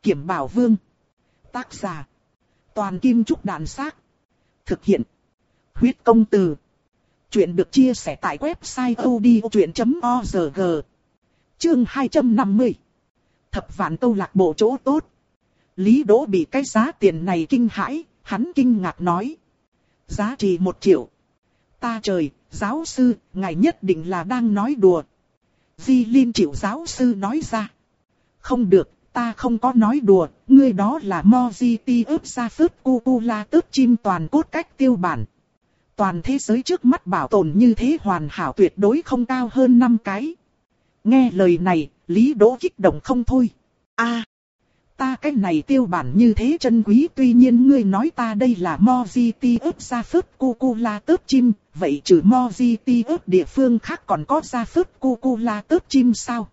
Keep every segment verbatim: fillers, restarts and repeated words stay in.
Kiểm Bảo Vương. Tác giả. Toàn Kim Trúc Đàn Xác. Thực hiện. Huyết Công Từ. Chuyện được chia sẻ tại website odchuyện chấm org. Chương hai trăm năm mươi. Thập vạn câu lạc bộ chỗ tốt. Lý Đỗ bị cái giá tiền này kinh hãi, hắn kinh ngạc nói. Giá trị một triệu. Ta trời, giáo sư, ngài nhất định là đang nói đùa. Di Linh chịu giáo sư nói ra. Không được, ta không có nói đùa, ngươi đó là Mojiti ướp ra phớt Cucula tớp chim toàn cốt cách tiêu bản. Toàn thế giới trước mắt bảo tồn như thế hoàn hảo tuyệt đối không cao hơn năm cái. Nghe lời này, Lý Đỗ kích động không thôi. A, à, ta cái này tiêu bản như thế chân quý, tuy nhiên ngươi nói ta đây là Mojiti ướp ra phớt Cucula tớp chim, vậy trừ Mojiti ướp địa phương khác còn có ra phớt Cucula tớp chim sao?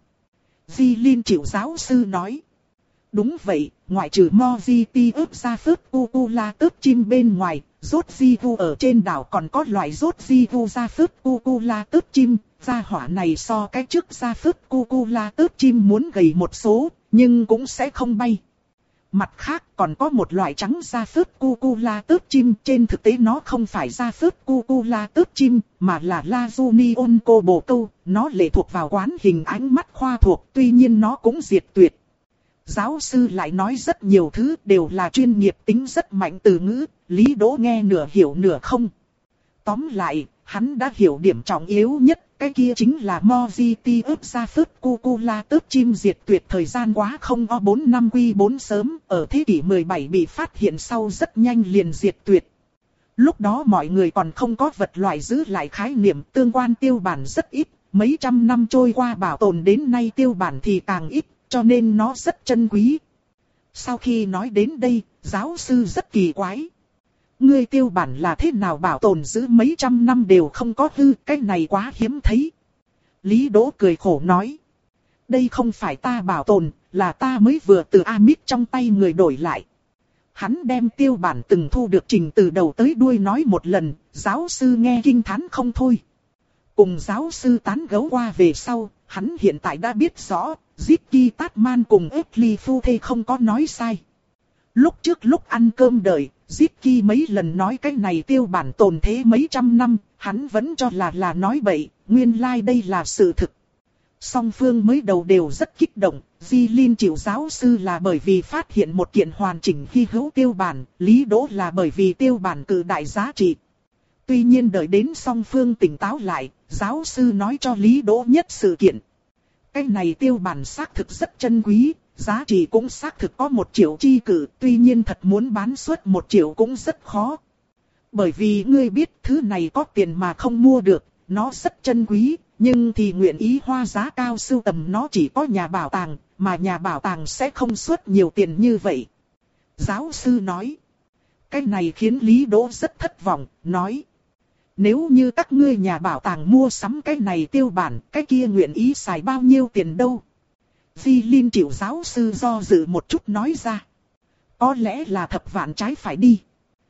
Di Linh chịu giáo sư nói. Đúng vậy, ngoại trừ Mojiti ướp ra phớt Cucula tớp chim bên ngoài, rốt di vu ở trên đảo còn có loại rốt di vu ra phớt Cucula tớp chim. Gia hỏa này so cái trước ra phớt Cucula tớp chim muốn gầy một số, nhưng cũng sẽ không bay. Mặt khác còn có một loại trắng da phớt Cucula tớp chim, trên thực tế nó không phải da phớt Cucula tớp chim, mà là Lazunion cô bồ câu, nó lệ thuộc vào quán hình ánh mắt khoa thuộc, tuy nhiên nó cũng diệt tuyệt. Giáo sư lại nói rất nhiều thứ đều là chuyên nghiệp tính rất mạnh từ ngữ, Lý Đỗ nghe nửa hiểu nửa không. Tóm lại, hắn đã hiểu điểm trọng yếu nhất. Cái kia chính là Mojiti ướp ra phớt Cucula tớp chim diệt tuyệt thời gian quá không o bốn năm quy bốn sớm, ở thế kỷ mười bảy bị phát hiện sau rất nhanh liền diệt tuyệt. Lúc đó mọi người còn không có vật loại giữ lại khái niệm, tương quan tiêu bản rất ít, mấy trăm năm trôi qua bảo tồn đến nay tiêu bản thì càng ít, cho nên nó rất chân quý. Sau khi nói đến đây, giáo sư rất kỳ quái. Ngươi tiêu bản là thế nào bảo tồn giữ mấy trăm năm đều không có hư, cái này quá hiếm thấy. Lý Đỗ cười khổ nói. Đây không phải ta bảo tồn, là ta mới vừa từ Amic trong tay người đổi lại. Hắn đem tiêu bản từng thu được trình từ đầu tới đuôi nói một lần, giáo sư nghe kinh thán không thôi. Cùng giáo sư tán gẫu qua về sau, hắn hiện tại đã biết rõ, Ziki Tatman cùng Ashley phu thê không có nói sai. Lúc trước lúc ăn cơm đợi, Ziki mấy lần nói cái này tiêu bản tồn thế mấy trăm năm, hắn vẫn cho là là nói bậy, nguyên lai like đây là sự thực. Song phương mới đầu đều rất kích động, Di Linh chịu giáo sư là bởi vì phát hiện một kiện hoàn chỉnh hy hữu tiêu bản, Lý Đỗ là bởi vì tiêu bản cự đại giá trị. Tuy nhiên đợi đến song phương tỉnh táo lại, giáo sư nói cho Lý Đỗ nhất sự kiện. Cái này tiêu bản xác thực rất chân quý. Giá trị cũng xác thực có một triệu chi cử, tuy nhiên thật muốn bán suất một triệu cũng rất khó. Bởi vì ngươi biết thứ này có tiền mà không mua được, nó rất chân quý, nhưng thì nguyện ý hoa giá cao sưu tầm nó chỉ có nhà bảo tàng, mà nhà bảo tàng sẽ không xuất nhiều tiền như vậy. Giáo sư nói. Cái này khiến Lý Đỗ rất thất vọng, nói. Nếu như các ngươi nhà bảo tàng mua sắm cái này tiêu bản, cái kia nguyện ý xài bao nhiêu tiền đâu? Di Linh chịu giáo sư do dự một chút nói ra. Có lẽ là thập vạn trái phải đi.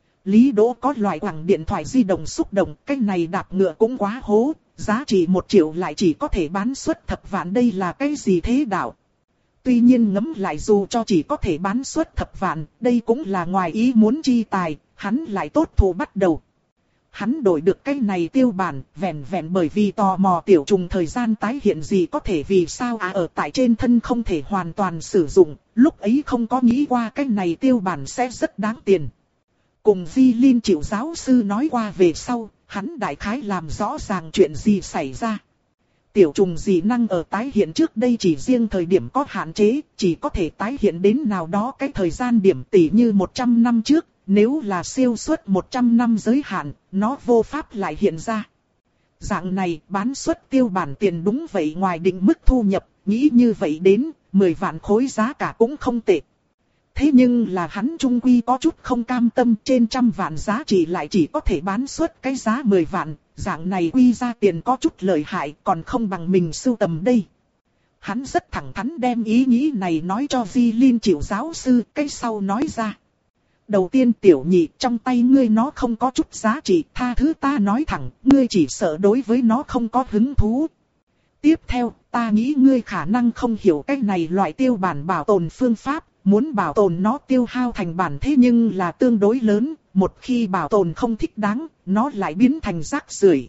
Lý Đỗ có loại quẳng điện thoại di động xúc động, cái này đạp ngựa cũng quá hố, giá trị một triệu lại chỉ có thể bán suất thập vạn, đây là cái gì thế đạo? Tuy nhiên ngẫm lại dù cho chỉ có thể bán suất thập vạn, đây cũng là ngoài ý muốn chi tài, hắn lại tốt thủ bắt đầu. Hắn đổi được cái này tiêu bản, vẹn vẹn bởi vì tò mò tiểu trùng thời gian tái hiện gì có thể vì sao à ở tại trên thân không thể hoàn toàn sử dụng, lúc ấy không có nghĩ qua cái này tiêu bản sẽ rất đáng tiền. Cùng Di Linh chịu giáo sư nói qua về sau, hắn đại khái làm rõ ràng chuyện gì xảy ra. Tiểu trùng dị năng ở tái hiện trước đây chỉ riêng thời điểm có hạn chế, chỉ có thể tái hiện đến nào đó cái thời gian điểm tỷ như một trăm năm trước. Nếu là siêu suất một trăm năm giới hạn, nó vô pháp lại hiện ra. Dạng này bán suất tiêu bản tiền đúng vậy ngoài định mức thu nhập, nghĩ như vậy đến, mười vạn khối giá cả cũng không tệ. Thế nhưng là hắn trung quy có chút không cam tâm, trên trăm vạn giá trị lại chỉ có thể bán suất cái giá mười vạn, dạng này quy ra tiền có chút lợi hại còn không bằng mình sưu tầm đây. Hắn rất thẳng thắn đem ý nghĩ này nói cho Di Linh chịu giáo sư, cái sau nói ra. Đầu tiên tiểu nhị, trong tay ngươi nó không có chút giá trị, tha thứ ta nói thẳng, ngươi chỉ sợ đối với nó không có hứng thú. Tiếp theo, ta nghĩ ngươi khả năng không hiểu cái này loại tiêu bản bảo tồn phương pháp, muốn bảo tồn nó tiêu hao thành bản thế nhưng là tương đối lớn, một khi bảo tồn không thích đáng, nó lại biến thành rác rưởi.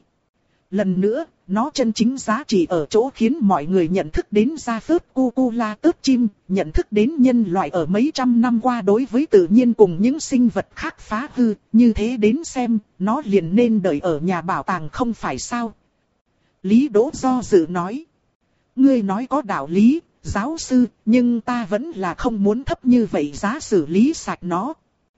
Lần nữa, nó chân chính giá trị ở chỗ khiến mọi người nhận thức đến ra phớt cu cu la tớt chim, nhận thức đến nhân loại ở mấy trăm năm qua đối với tự nhiên cùng những sinh vật khác phá hư, như thế đến xem, nó liền nên đợi ở nhà bảo tàng không phải sao. Lý Đỗ do dự nói. Ngươi nói có đạo lý, giáo sư, nhưng ta vẫn là không muốn thấp như vậy giá xử lý sạch nó.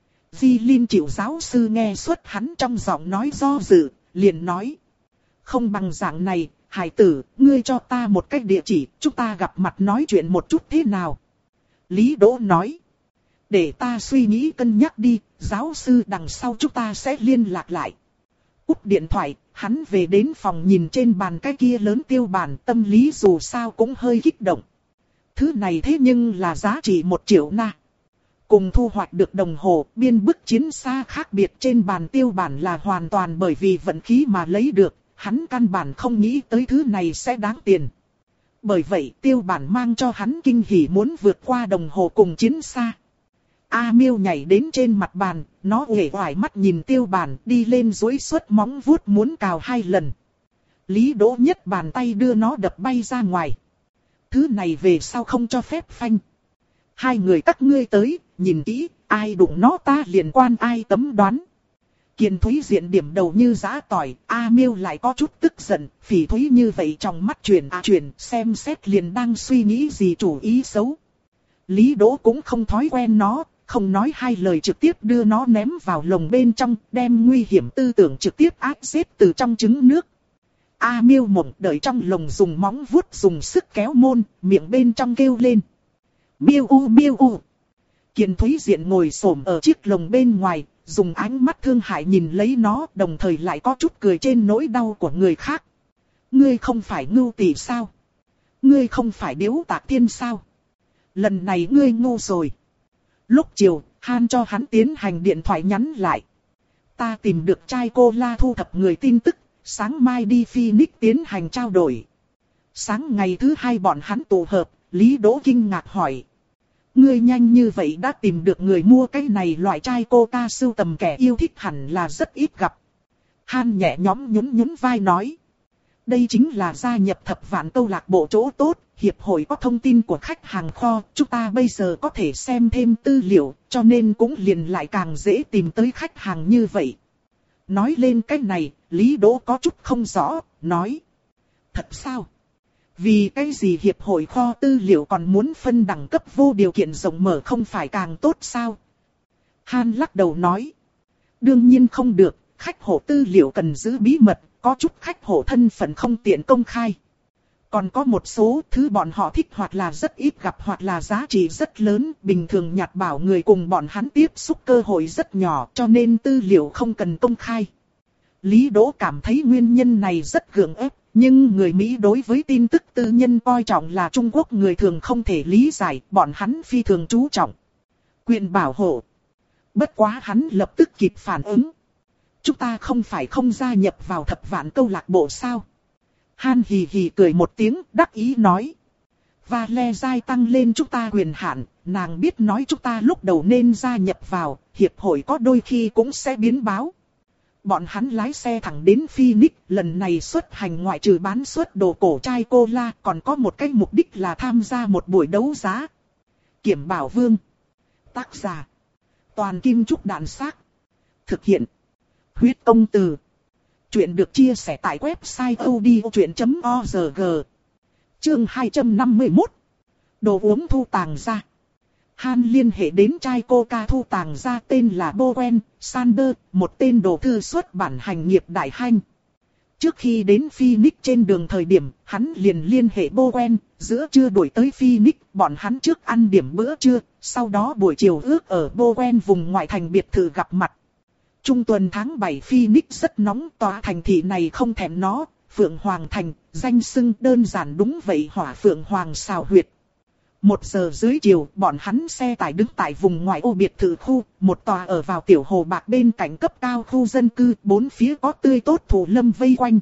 Di Linh chịu giáo sư nghe suốt hắn trong giọng nói do dự, liền nói. Không bằng dạng này, hải tử, ngươi cho ta một cách địa chỉ, chúng ta gặp mặt nói chuyện một chút thế nào? Lý Đỗ nói. Để ta suy nghĩ cân nhắc đi, giáo sư đằng sau chúng ta sẽ liên lạc lại. Cúp điện thoại, hắn về đến phòng nhìn trên bàn cái kia lớn tiêu bản, tâm lý dù sao cũng hơi kích động. Thứ này thế nhưng là giá trị một triệu na. Cùng thu hoạch được đồng hồ, biên bức chiến xa khác biệt trên bàn tiêu bản là hoàn toàn bởi vì vận khí mà lấy được. Hắn căn bản không nghĩ tới thứ này sẽ đáng tiền. Bởi vậy tiêu bản mang cho hắn kinh hỉ muốn vượt qua đồng hồ cùng chiến xa. A Miêu nhảy đến trên mặt bàn, nó uể oải mắt nhìn tiêu bản đi lên duỗi suốt móng vuốt muốn cào hai lần. Lý Đỗ nhất bàn tay đưa nó đập bay ra ngoài. Thứ này về sau không cho phép phanh. Hai người các ngươi tới, nhìn kỹ, ai đụng nó ta liền quan ai tấm đoán. Kiền Thúy diện điểm đầu như giã tỏi, A Miêu lại có chút tức giận, Phỉ Thúy như vậy trong mắt chuyển à chuyển, xem xét liền đang suy nghĩ gì chủ ý xấu. Lý Đỗ cũng không thói quen nó, không nói hai lời trực tiếp đưa nó ném vào lồng bên trong, đem nguy hiểm tư tưởng trực tiếp áp xếp từ trong trứng nước. A Miêu mộng đợi trong lồng dùng móng vuốt dùng sức kéo môn, miệng bên trong kêu lên. Miêu u miêu u. Kiền Thúy diện ngồi xổm ở chiếc lồng bên ngoài, dùng ánh mắt thương hại nhìn lấy nó, đồng thời lại có chút cười trên nỗi đau của người khác. Ngươi không phải ngưu tỷ sao? Ngươi không phải Điếu Tạc Thiên sao? Lần này ngươi ngu rồi. Lúc chiều, Han cho hắn tiến hành điện thoại nhắn lại. Ta tìm được trai cô la thu thập người tin tức, sáng mai đi Phoenix tiến hành trao đổi. Sáng ngày thứ hai bọn hắn tụ hợp, Lý Đỗ kinh ngạc hỏi. Ngươi nhanh như vậy đã tìm được người mua cái này loại trai cô ta sưu tầm kẻ yêu thích hẳn là rất ít gặp. Han nhẹ nhõm nhún nhún vai nói. Đây chính là gia nhập thập vạn câu lạc bộ chỗ tốt, hiệp hội có thông tin của khách hàng kho, chúng ta bây giờ có thể xem thêm tư liệu, cho nên cũng liền lại càng dễ tìm tới khách hàng như vậy. Nói lên cái này, Lý Đỗ có chút không rõ, nói. Thật sao? Vì cái gì hiệp hội kho tư liệu còn muốn phân đẳng cấp vô điều kiện rộng mở không phải càng tốt sao? Han lắc đầu nói. Đương nhiên không được, khách hộ tư liệu cần giữ bí mật, có chút khách hộ thân phận không tiện công khai. Còn có một số thứ bọn họ thích hoặc là rất ít gặp hoặc là giá trị rất lớn, bình thường nhặt bảo người cùng bọn hắn tiếp xúc cơ hội rất nhỏ cho nên tư liệu không cần công khai. Lý Đỗ cảm thấy nguyên nhân này rất gượng ép, nhưng người Mỹ đối với tin tức tư nhân coi trọng là Trung Quốc người thường không thể lý giải, bọn hắn phi thường chú trọng. Quyền bảo hộ. Bất quá hắn lập tức kịp phản ứng. Chúng ta không phải không gia nhập vào thập vạn câu lạc bộ sao? Han hì hì cười một tiếng, đắc ý nói. Và le dai tăng lên chúng ta quyền hạn, nàng biết nói chúng ta lúc đầu nên gia nhập vào, hiệp hội có đôi khi cũng sẽ biến báo. Bọn hắn lái xe thẳng đến Phoenix, lần này xuất hành ngoại trừ bán suất đồ cổ trai cola, còn có một cái mục đích là tham gia một buổi đấu giá. Kiểm Bảo Vương. Tác giả. Toàn Kim Trúc Đạn Xác. Thực hiện. Huyết Công Từ. Chuyện được chia sẻ tại website odchuyện chấm org. Chương hai trăm năm mươi mốt. Đồ uống thu tàng ra. Han liên hệ đến trai coca thu tàng ra tên là Bowen Sander, một tên đồ thư xuất bản hành nghiệp đại hanh. Trước khi đến Phoenix trên đường thời điểm, hắn liền liên hệ Bowen, giữa trưa đuổi tới Phoenix, bọn hắn trước ăn điểm bữa trưa, sau đó buổi chiều ước ở Bowen vùng ngoại thành biệt thự gặp mặt. Trung tuần tháng bảy Phoenix rất nóng, tòa thành thị này không thèm nó, Phượng Hoàng Thành, danh xưng đơn giản đúng vậy hỏa Phượng Hoàng xào huyệt. Một giờ dưới chiều, bọn hắn xe tải đứng tại vùng ngoại ô biệt thự khu, một tòa ở vào tiểu hồ bạc bên cạnh cấp cao khu dân cư, bốn phía có tươi tốt thụ lâm vây quanh.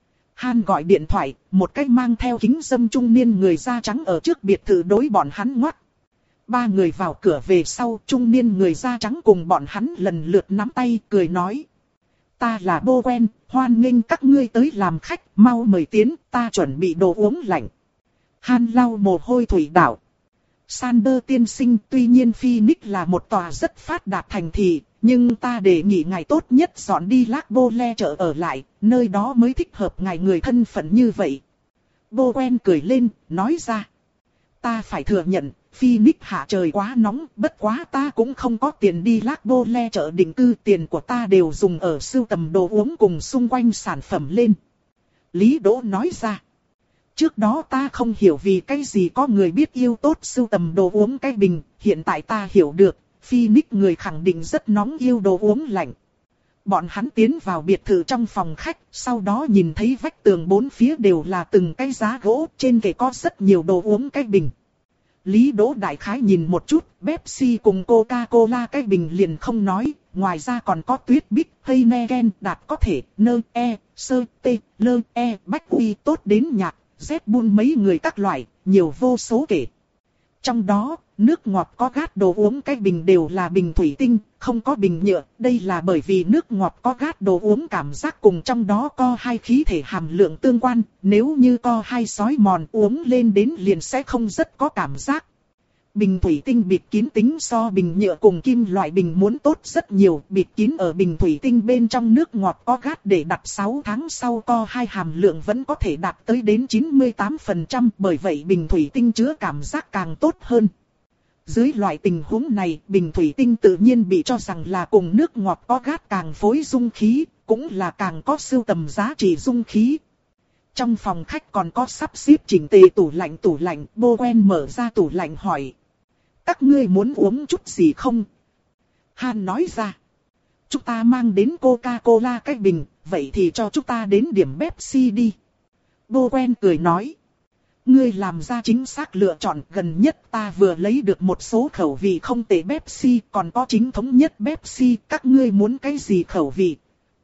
Han gọi điện thoại, một cách mang theo kính râm trung niên người da trắng ở trước biệt thự đối bọn hắn ngoắt. Ba người vào cửa về sau, trung niên người da trắng cùng bọn hắn lần lượt nắm tay cười nói. Ta là Bowen, hoan nghênh các ngươi tới làm khách, mau mời tiến, ta chuẩn bị đồ uống lạnh. Han lau mồ hôi thủy đảo. Sander tiên sinh, tuy nhiên Phoenix là một tòa rất phát đạt thành thị, nhưng ta đề nghị ngài tốt nhất dọn đi Lac-Bole chợ ở lại, nơi đó mới thích hợp ngài người thân phận như vậy. Bowen cười lên, nói ra. Ta phải thừa nhận, Phoenix hạ trời quá nóng, bất quá ta cũng không có tiền đi Lac-Bole chợ định cư, tiền của ta đều dùng ở sưu tầm đồ uống cùng xung quanh sản phẩm lên. Lý Đỗ nói ra. Trước đó ta không hiểu vì cái gì có người biết yêu tốt sưu tầm đồ uống cái bình, hiện tại ta hiểu được, Phoenix người khẳng định rất nóng yêu đồ uống lạnh. Bọn hắn tiến vào biệt thự trong phòng khách, sau đó nhìn thấy vách tường bốn phía đều là từng cái giá gỗ, trên kệ có rất nhiều đồ uống cái bình. Lý Đỗ đại khái nhìn một chút, Pepsi cùng Coca-Cola cái bình liền không nói, ngoài ra còn có Tuyết Bích, Heineken, Đạt có thể, Nơ, E, Sơ, T, Lơ, E, Bách Uy tốt đến nhạc, Red Bull mấy người các loại, nhiều vô số kể. Trong đó, nước ngọt có gát đồ uống cái bình đều là bình thủy tinh, không có bình nhựa. Đây là bởi vì nước ngọt có gát đồ uống cảm giác cùng trong đó co hai khí thể hàm lượng tương quan. Nếu như co hai sói mòn uống lên đến liền sẽ không rất có cảm giác. Bình thủy tinh bịt kín tính so bình nhựa cùng kim loại bình muốn tốt rất nhiều. Bịt kín ở bình thủy tinh bên trong nước ngọt có gát để đặt sáu tháng sau co hai hàm lượng vẫn có thể đạt tới đến chín mươi tám phần trăm. Bởi vậy bình thủy tinh chứa cảm giác càng tốt hơn. Dưới loại tình huống này, bình thủy tinh tự nhiên bị cho rằng là cùng nước ngọt có gát càng phối dung khí, cũng là càng có sưu tầm giá trị dung khí. Trong phòng khách còn có sắp xếp chỉnh tề tủ lạnh tủ lạnh, Bowen mở ra tủ lạnh hỏi. Các ngươi muốn uống chút gì không? Han nói ra. Chúng ta mang đến Coca-Cola cái bình, vậy thì cho chúng ta đến điểm Pepsi đi. Bowen cười nói. Ngươi làm ra chính xác lựa chọn, gần nhất ta vừa lấy được một số khẩu vị không tệ Pepsi, còn có chính thống nhất Pepsi, các ngươi muốn cái gì khẩu vị?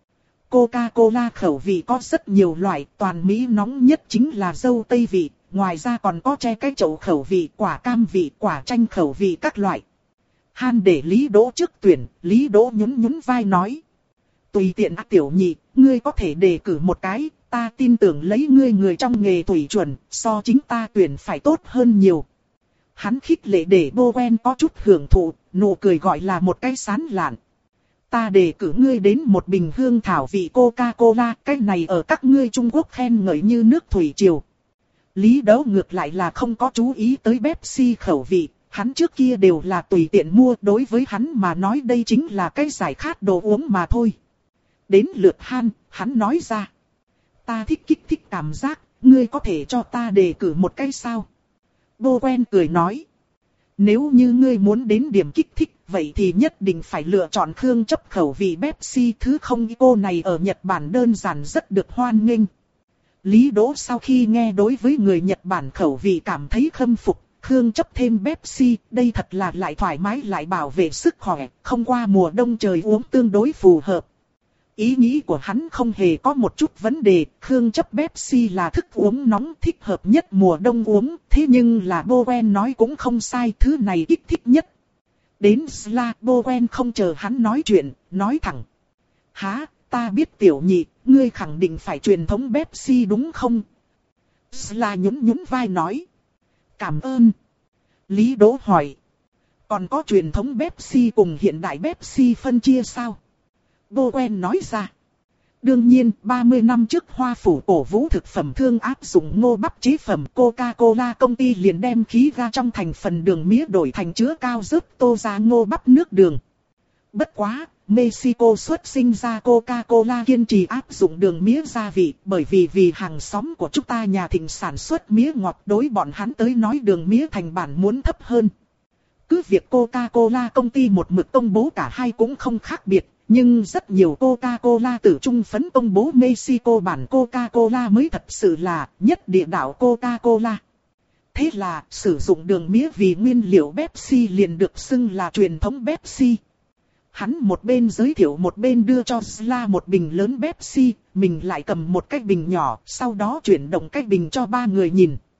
Coca-Cola khẩu vị có rất nhiều loại, toàn Mỹ nóng nhất chính là dâu tây vị, ngoài ra còn có tre cái chậu khẩu vị, quả cam vị, quả chanh khẩu vị các loại. Han để Lý Đỗ trước tuyển, Lý Đỗ nhún nhún vai nói. Tùy tiện á tiểu nhị, ngươi có thể đề cử một cái, ta tin tưởng lấy ngươi người trong nghề thủy chuẩn, so chính ta tuyển phải tốt hơn nhiều. Hắn khích lệ để Bowen có chút hưởng thụ, nụ cười gọi là một cái sán lạn. Ta đề cử ngươi đến một bình hương thảo vị Coca-Cola, cái này ở các ngươi Trung Quốc khen ngợi như nước thủy triều. Lý Đỗ ngược lại là không có chú ý tới Pepsi khẩu vị, hắn trước kia đều là tùy tiện mua, đối với hắn mà nói đây chính là cái giải khát đồ uống mà thôi. Đến lượt Han, hắn nói ra. Ta thích kích thích cảm giác, ngươi có thể cho ta đề cử một cái sao? Bowen cười nói. Nếu như ngươi muốn đến điểm kích thích, vậy thì nhất định phải lựa chọn khương chấp khẩu vị Pepsi, thứ không cô này ở Nhật Bản đơn giản rất được hoan nghênh. Lý Đỗ sau khi nghe đối với người Nhật Bản khẩu vị cảm thấy khâm phục, khương chấp thêm Pepsi, đây thật là lại thoải mái lại bảo vệ sức khỏe, không qua mùa đông trời uống tương đối phù hợp. Ý nghĩ của hắn không hề có một chút vấn đề, khương chấp Pepsi là thức uống nóng thích hợp nhất mùa đông uống, thế nhưng là Bowen nói cũng không sai, thứ này kích thích nhất. Đến Sla, Bowen không chờ hắn nói chuyện, nói thẳng. Hả, ta biết tiểu nhị, ngươi khẳng định phải truyền thống Pepsi đúng không? Sla nhún nhún vai nói. Cảm ơn. Lý Đỗ hỏi. Còn có truyền thống Pepsi cùng hiện đại Pepsi phân chia sao? Bowen nói ra. Đương nhiên, ba mươi năm trước Hoa Phủ cổ vũ thực phẩm thương áp dụng ngô bắp chế phẩm, Coca-Cola công ty liền đem khí ga trong thành phần đường mía đổi thành chứa cao rớt tô ra ngô bắp nước đường. Bất quá, Mexico xuất sinh ra Coca-Cola kiên trì áp dụng đường mía gia vị, bởi vì vì hàng xóm của chúng ta nhà thịnh sản xuất mía ngọt, đối bọn hắn tới nói đường mía thành bản muốn thấp hơn. Cứ việc Coca-Cola công ty một mực công bố cả hai cũng không khác biệt. Nhưng rất nhiều Coca-Cola tử trung phấn công bố Mexico bản Coca-Cola mới thật sự là nhất địa đạo Coca-Cola. Thế là sử dụng đường mía vì nguyên liệu Pepsi liền được xưng là truyền thống Pepsi. Hắn một bên giới thiệu một bên đưa cho Sla một bình lớn Pepsi, mình lại cầm một cái bình nhỏ, sau đó chuyển động cái bình cho ba người nhìn.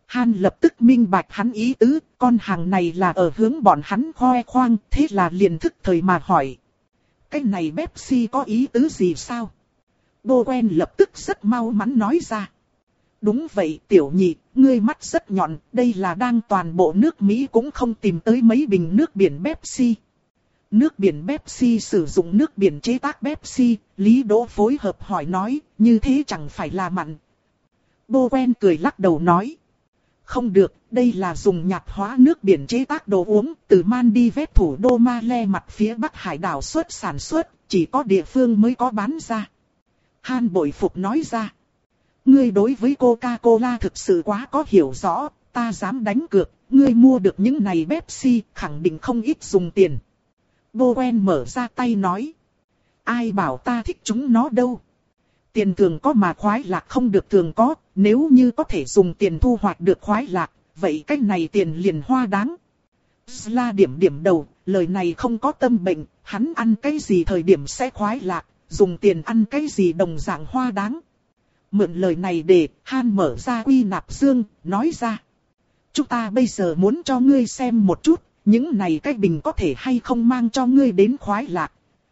Han lập tức minh bạch hắn ý tứ, con hàng này là ở hướng bọn hắn khoe khoang, thế là liền thức thời mà hỏi. Cái này Pepsi có ý tứ gì sao? Bowen lập tức rất mau mắn nói ra. Đúng vậy tiểu nhị, ngươi mắt rất nhọn, đây là đang toàn bộ nước Mỹ cũng không tìm tới mấy bình nước biển Pepsi. Nước biển Pepsi sử dụng nước biển chế tác Pepsi, Lý Đỗ phối hợp hỏi nói, như thế chẳng phải là mặn. Bowen cười lắc đầu nói. Không được, đây là dùng nhạt hóa nước biển chế tác đồ uống, từ Maldives thủ đô Male mặt phía bắc hải đảo xuất sản xuất, chỉ có địa phương mới có bán ra. Han bội phục nói ra. Ngươi đối với Coca-Cola thực sự quá có hiểu rõ, ta dám đánh cược, ngươi mua được những này Pepsi khẳng định không ít dùng tiền. Bowen mở ra tay nói. Ai bảo ta thích chúng nó đâu. Tiền thường có mà khoái lạc không được thường có, nếu như có thể dùng tiền thu hoạch được khoái lạc, vậy cách này tiền liền hoa đáng. Sla điểm điểm đầu, lời này không có tâm bệnh, hắn ăn cái gì thời điểm sẽ khoái lạc, dùng tiền ăn cái gì đồng dạng hoa đáng. Mượn lời này để Han mở ra quy nạp dương, nói ra. Chúng ta bây giờ muốn cho ngươi xem một chút, những này cái bình có thể hay không mang cho ngươi đến khoái lạc.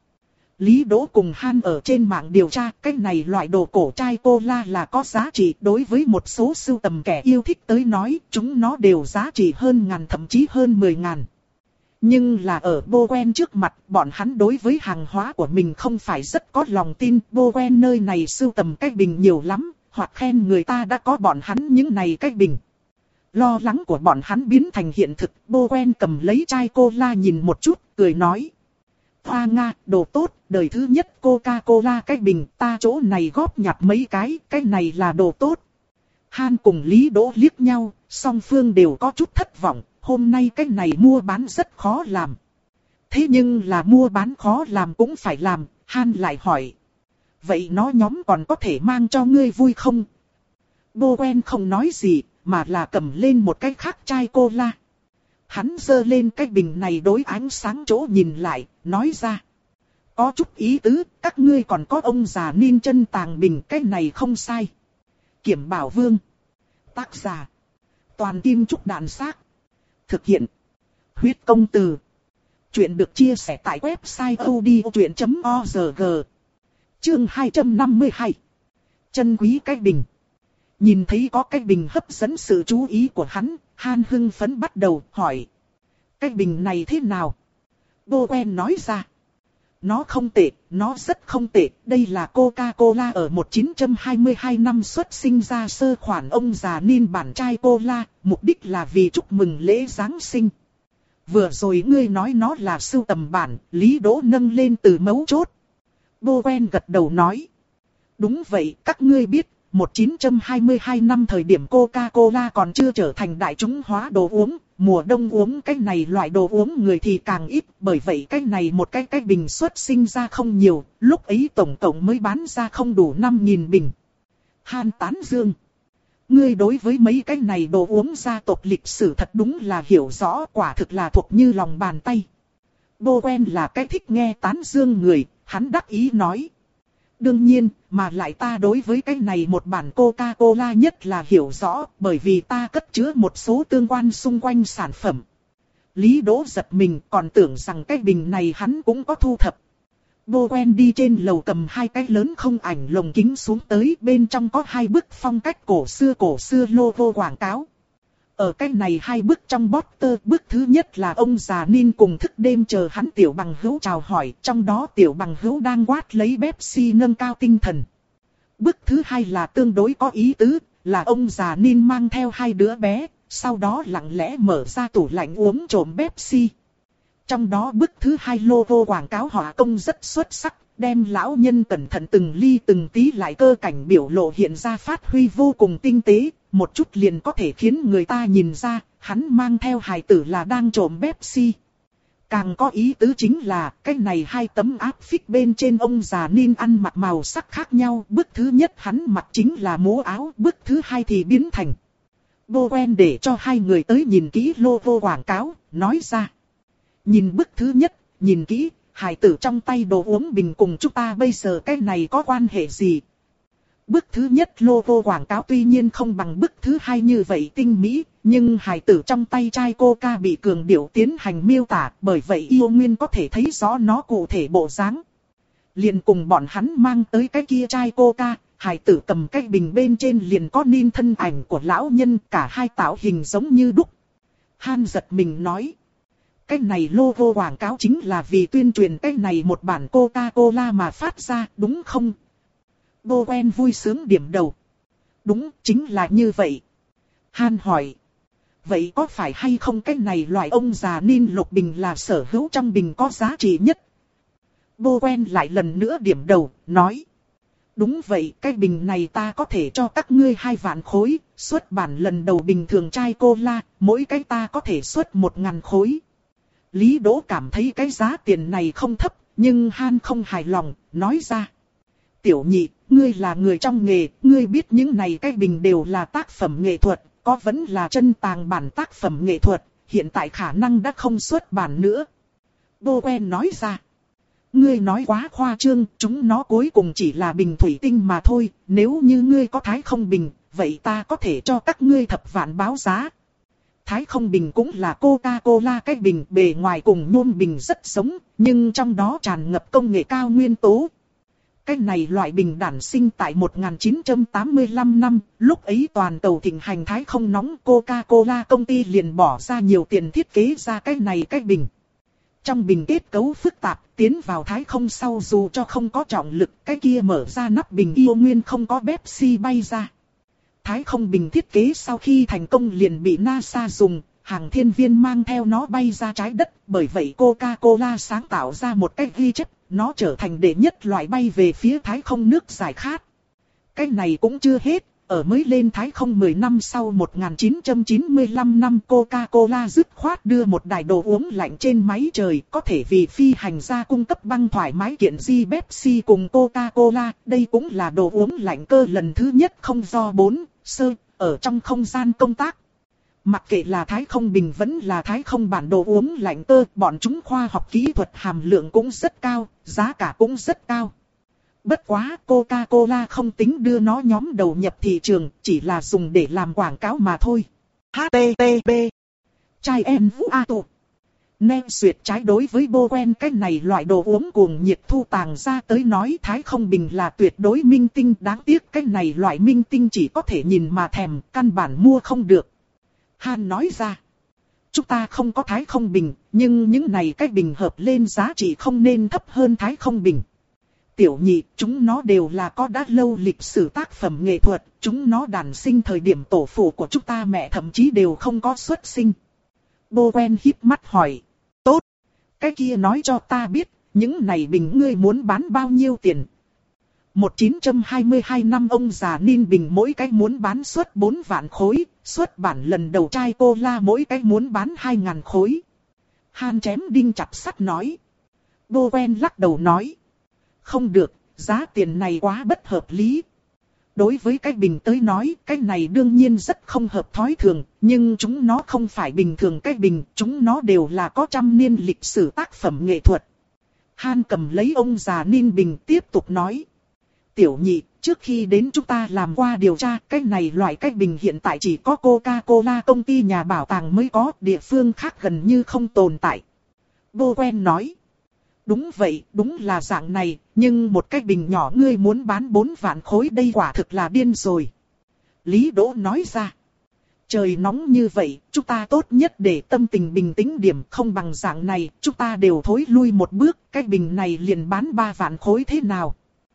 Lý Đỗ cùng Han ở trên mạng điều tra cái này loại đồ cổ chai cola là có giá trị đối với một số sưu tầm kẻ yêu thích tới nói chúng nó đều giá trị hơn ngàn thậm chí hơn mười ngàn. Nhưng là ở Bowen trước mặt bọn hắn đối với hàng hóa của mình không phải rất có lòng tin. Bowen nơi này sưu tầm cái bình nhiều lắm, hoặc khen người ta đã có bọn hắn những này cái bình. Lo lắng của bọn hắn biến thành hiện thực, Bowen cầm lấy chai cola nhìn một chút, cười nói. Hoa Nga, đồ tốt, đời thứ nhất Coca-Cola cái bình, ta chỗ này góp nhặt mấy cái, cái này là đồ tốt. Han cùng Lý Đỗ liếc nhau, song phương đều có chút thất vọng, hôm nay cái này mua bán rất khó làm. Thế nhưng là mua bán khó làm cũng phải làm, Han lại hỏi. Vậy nó nhóm còn có thể mang cho ngươi vui không? Bowen không nói gì, mà là cầm lên một cái khác chai cola. Hắn giơ lên cái bình này đối ánh sáng chỗ nhìn lại, nói ra. Có chút ý tứ, các ngươi còn có ông già Ninh chân tàng bình, cái này không sai. Kiểm Bảo Vương. Tác giả. Toàn Kim Trúc Đàn Xác. Thực hiện. Huyết Công Từ. Chuyện được chia sẻ tại website odchuyện chấm org. Chương hai trăm năm mươi hai. Chân quý cái bình. Nhìn thấy có cái bình hấp dẫn sự chú ý của hắn, Han hưng phấn bắt đầu hỏi. Cái bình này thế nào? Bowen nói ra. Nó không tệ, nó rất không tệ. Đây là Coca-Cola ở một nghìn chín trăm hai mươi hai năm xuất sinh ra sơ khoản ông già Nin bản chai cola, mục đích là vì chúc mừng lễ Giáng sinh. Vừa rồi ngươi nói nó là sưu tầm bản, Lý Đỗ nâng lên từ mấu chốt. Bowen gật đầu nói. Đúng vậy, các ngươi biết. một nghìn chín trăm hai mươi hai năm thời điểm Coca-Cola còn chưa trở thành đại chúng hóa đồ uống, mùa đông uống cái này loại đồ uống người thì càng ít, bởi vậy cái này một cái cái bình xuất sinh ra không nhiều, lúc ấy tổng cộng mới bán ra không đủ năm nghìn bình. Han tán dương. Ngươi đối với mấy cái này đồ uống gia tộc lịch sử thật đúng là hiểu rõ, quả thực là thuộc như lòng bàn tay. Bowen là cái thích nghe tán dương người, hắn đắc ý nói. Đương nhiên, mà lại ta đối với cái này một bản Coca-Cola nhất là hiểu rõ, bởi vì ta cất chứa một số tương quan xung quanh sản phẩm. Lý Đỗ giật mình còn tưởng rằng cái bình này hắn cũng có thu thập. Bowen đi trên lầu cầm hai cái lớn không ảnh lồng kính xuống tới, bên trong có hai bức phong cách cổ xưa cổ xưa logo quảng cáo. Ở cái này hai bức trong poster, bức thứ nhất là ông già Nin cùng thức đêm chờ hắn tiểu bằng hữu chào hỏi, trong đó tiểu bằng hữu đang quát lấy Pepsi nâng cao tinh thần. Bức thứ hai là tương đối có ý tứ, là ông già Nin mang theo hai đứa bé, sau đó lặng lẽ mở ra tủ lạnh uống trộm Pepsi. Trong đó bức thứ hai logo quảng cáo họa công rất xuất sắc, đem lão nhân cẩn thận từng ly từng tí lại cơ cảnh biểu lộ hiện ra phát huy vô cùng tinh tế, một chút liền có thể khiến người ta nhìn ra, hắn mang theo hài tử là đang trộm Pepsi. Càng có ý tứ chính là, cái này hai tấm áp phích bên trên ông già Nin ăn mặc màu sắc khác nhau, bức thứ nhất hắn mặc chính là mũ áo, bức thứ hai thì biến thành. Bowen để cho hai người tới nhìn kỹ logo quảng cáo, nói ra. Nhìn bức thứ nhất, nhìn kỹ, hài tử trong tay đồ uống bình cùng chúng ta bây giờ cái này có quan hệ gì? Bức thứ nhất logo quảng cáo tuy nhiên không bằng bức thứ hai như vậy tinh mỹ, nhưng hài tử trong tay chai Coca bị cường điệu tiến hành miêu tả, bởi vậy Yêu Nguyên có thể thấy rõ nó cụ thể bộ dáng. Liền cùng bọn hắn mang tới cái kia chai Coca, hài tử cầm cái bình bên trên liền có in thân ảnh của lão nhân, cả hai tạo hình giống như đúc. Han giật mình nói. Cái này logo quảng cáo chính là vì tuyên truyền cái này một bản Coca-Cola mà phát ra, đúng không? Bowen vui sướng điểm đầu. Đúng, chính là như vậy. Han hỏi. Vậy có phải hay không cái này loại ông già nin lục bình là sở hữu trong bình có giá trị nhất? Bowen lại lần nữa điểm đầu, nói. Đúng vậy, cái bình này ta có thể cho các ngươi hai vạn khối, xuất bản lần đầu bình thường chai cola, mỗi cái ta có thể xuất một ngàn khối. Lý Đỗ cảm thấy cái giá tiền này không thấp, nhưng Han không hài lòng, nói ra. Tiểu nhị, ngươi là người trong nghề, ngươi biết những này cái bình đều là tác phẩm nghệ thuật, có vẫn là chân tàng bản tác phẩm nghệ thuật, hiện tại khả năng đã không xuất bản nữa. Bowen nói ra. Ngươi nói quá khoa trương, chúng nó cuối cùng chỉ là bình thủy tinh mà thôi, nếu như ngươi có thái không bình, vậy ta có thể cho các ngươi thập vạn báo giá. Thái không bình cũng là Coca-Cola cái bình, bề ngoài cùng nhôm bình rất giống, nhưng trong đó tràn ngập công nghệ cao nguyên tố. Cái này loại bình đản sinh tại một nghìn chín trăm tám mươi lăm năm, lúc ấy toàn cầu thịnh hành thái không nóng, Coca-Cola công ty liền bỏ ra nhiều tiền thiết kế ra cái này cái bình. Trong bình kết cấu phức tạp, tiến vào thái không sau dù cho không có trọng lực, cái kia mở ra nắp bình Yêu Nguyên không có Pepsi bay ra. Thái không bình thiết kế sau khi thành công liền bị NASA dùng, hàng thiên viên mang theo nó bay ra trái đất, bởi vậy Coca-Cola sáng tạo ra một cách ghi chép, nó trở thành đệ nhất loại bay về phía thái không nước giải khát. Cái này cũng chưa hết, ở mới lên thái không mười năm sau một nghìn chín trăm chín mươi lăm năm Coca-Cola dứt khoát đưa một đài đồ uống lạnh trên máy trời, có thể vì phi hành gia cung cấp băng thoải mái kiện di Pepsi cùng Coca-Cola, đây cũng là đồ uống lạnh cơ lần thứ nhất không do bốn, sơ, ở trong không gian công tác. Mặc kệ là thái không bình vẫn là thái không bản đồ uống lạnh cơ, bọn chúng khoa học kỹ thuật hàm lượng cũng rất cao, giá cả cũng rất cao. Bất quá Coca-Cola không tính đưa nó nhóm đầu nhập thị trường, chỉ là dùng để làm quảng cáo mà thôi. hát tê tê pê Chai em vũ a tụ. Nên duyệt trái đối với Bowen cái này loại đồ uống cuồng nhiệt thu tàng ra tới nói thái không bình là tuyệt đối minh tinh, đáng tiếc cái này loại minh tinh chỉ có thể nhìn mà thèm, căn bản mua không được. Han nói ra. Chúng ta không có thái không bình, nhưng những này cái bình hợp lên giá trị không nên thấp hơn thái không bình. Tiểu nhị, chúng nó đều là có đã lâu lịch sử tác phẩm nghệ thuật, chúng nó đản sinh thời điểm tổ phụ của chúng ta mẹ thậm chí đều không có xuất sinh. Bowen híp mắt hỏi. Tốt, cái kia nói cho ta biết, những này bình ngươi muốn bán bao nhiêu tiền? một nghìn chín trăm hai mươi hai năm ông già Nin bình mỗi cái muốn bán suất bốn vạn khối, xuất bản lần đầu chai cola mỗi cái muốn bán hai ngàn khối. Han chém đinh chặt sắt nói. Bowen lắc đầu nói. Không được, giá tiền này quá bất hợp lý. Đối với cái bình tới nói, cái này đương nhiên rất không hợp thói thường, nhưng chúng nó không phải bình thường cái bình, chúng nó đều là có trăm niên lịch sử tác phẩm nghệ thuật. Han cầm lấy ông già Nin bình tiếp tục nói. Tiểu nhị, trước khi đến chúng ta làm qua điều tra, cái này loại cái bình hiện tại chỉ có Coca-Cola công ty nhà bảo tàng mới có, địa phương khác gần như không tồn tại. Bowen nói. Đúng vậy, đúng là dạng này, nhưng một cái bình nhỏ ngươi muốn bán bốn vạn khối đây quả thực là điên rồi. Lý Đỗ nói ra. Trời nóng như vậy, chúng ta tốt nhất để tâm tình bình tĩnh điểm, không bằng dạng này, chúng ta đều thối lui một bước, cái bình này liền bán ba vạn khối thế nào?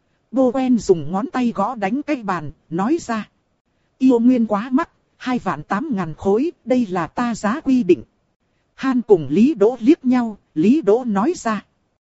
Bowen dùng ngón tay gõ đánh cái bàn, nói ra. Yêu Nguyên quá mắc, hai vạn tám ngàn khối, đây là ta giá quy định. Han cùng Lý Đỗ liếc nhau, Lý Đỗ nói ra.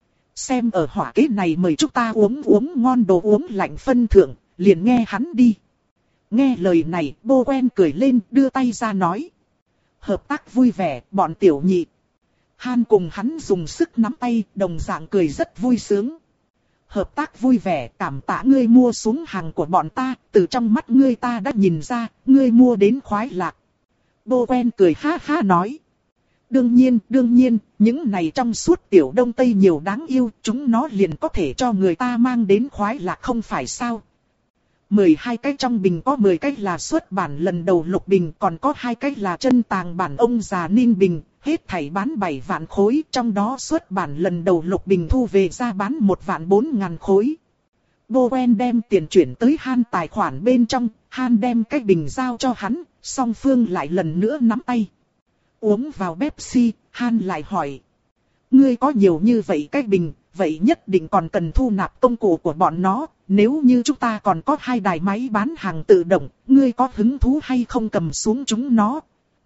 Xem ở hỏa kế này mời chúng ta uống uống ngon đồ uống lạnh phân thượng, liền nghe hắn đi. Nghe lời này, Bowen cười lên, đưa tay ra nói. Hợp tác vui vẻ, bọn tiểu nhị. Han cùng hắn dùng sức nắm tay, đồng dạng cười rất vui sướng. Hợp tác vui vẻ, cảm tạ ngươi mua xuống hàng của bọn ta, từ trong mắt ngươi ta đã nhìn ra, ngươi mua đến khoái lạc. Bowen cười ha ha nói. Đương nhiên, đương nhiên, những này trong suốt tiểu đông tây nhiều đáng yêu, chúng nó liền có thể cho người ta mang đến khoái lạc không phải sao. mười hai cái trong bình có mười cái là xuất bản lần đầu lục bình, còn có hai cái là chân tàng bản ông già Ninh bình, hết thảy bán bảy vạn khối, trong đó xuất bản lần đầu lục bình thu về ra bán một vạn bốn ngàn khối. Bowen đem tiền chuyển tới Han tài khoản bên trong, Han đem cái bình giao cho hắn, song phương lại lần nữa nắm tay. Uống vào Pepsi, Han lại hỏi. Ngươi có nhiều như vậy cái bình, vậy nhất định còn cần thu nạp công cụ của bọn nó, nếu như chúng ta còn có hai đài máy bán hàng tự động, ngươi có hứng thú hay không cầm xuống chúng nó?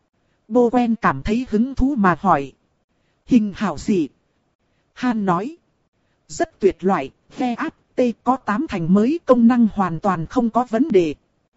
Bowen cảm thấy hứng thú mà hỏi. Hình hảo gì? Han nói. Rất tuyệt loại, ve áp T có tám thành mới, công năng hoàn toàn không có vấn đề.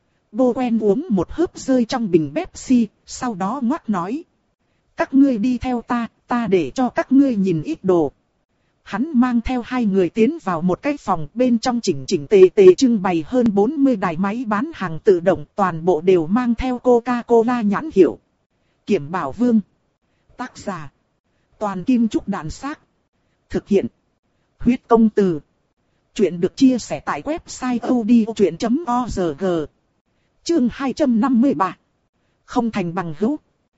Bowen uống một hớp rơi trong bình Pepsi, sau đó ngoắt nói. Các ngươi đi theo ta, ta để cho các ngươi nhìn ít đồ. Hắn mang theo hai người tiến vào một cái phòng, bên trong chỉnh chỉnh tề tề trưng bày hơn bốn mươi đài máy bán hàng tự động, toàn bộ đều mang theo Coca-Cola nhãn hiệu. Kiểm Bảo Vương. Tác giả. Toàn Kim Trúc Đạn Xác. Thực hiện. Huyết Công Từ. Chuyện được chia sẻ tại website odchuyện chấm org. Chương hai trăm năm mươi ba. Không thành bằng hữu.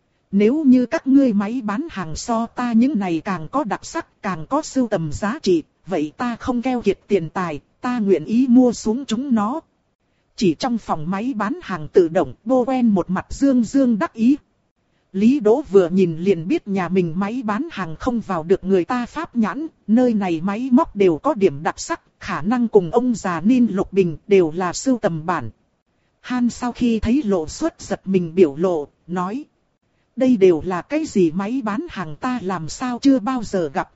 Nếu như các ngươi máy bán hàng so ta những này càng có đặc sắc, càng có sưu tầm giá trị, vậy ta không keo kiệt tiền tài, ta nguyện ý mua xuống chúng nó. Chỉ trong phòng máy bán hàng tự động, Bowen một mặt dương dương đắc ý. Lý Đỗ vừa nhìn liền biết nhà mình máy bán hàng không vào được người ta pháp nhãn, nơi này máy móc đều có điểm đặc sắc, khả năng cùng ông già Ninh lục bình đều là sưu tầm bản. Han sau khi thấy lộ xuất giật mình biểu lộ, nói. Đây đều là cái gì máy bán hàng ta làm sao chưa bao giờ gặp.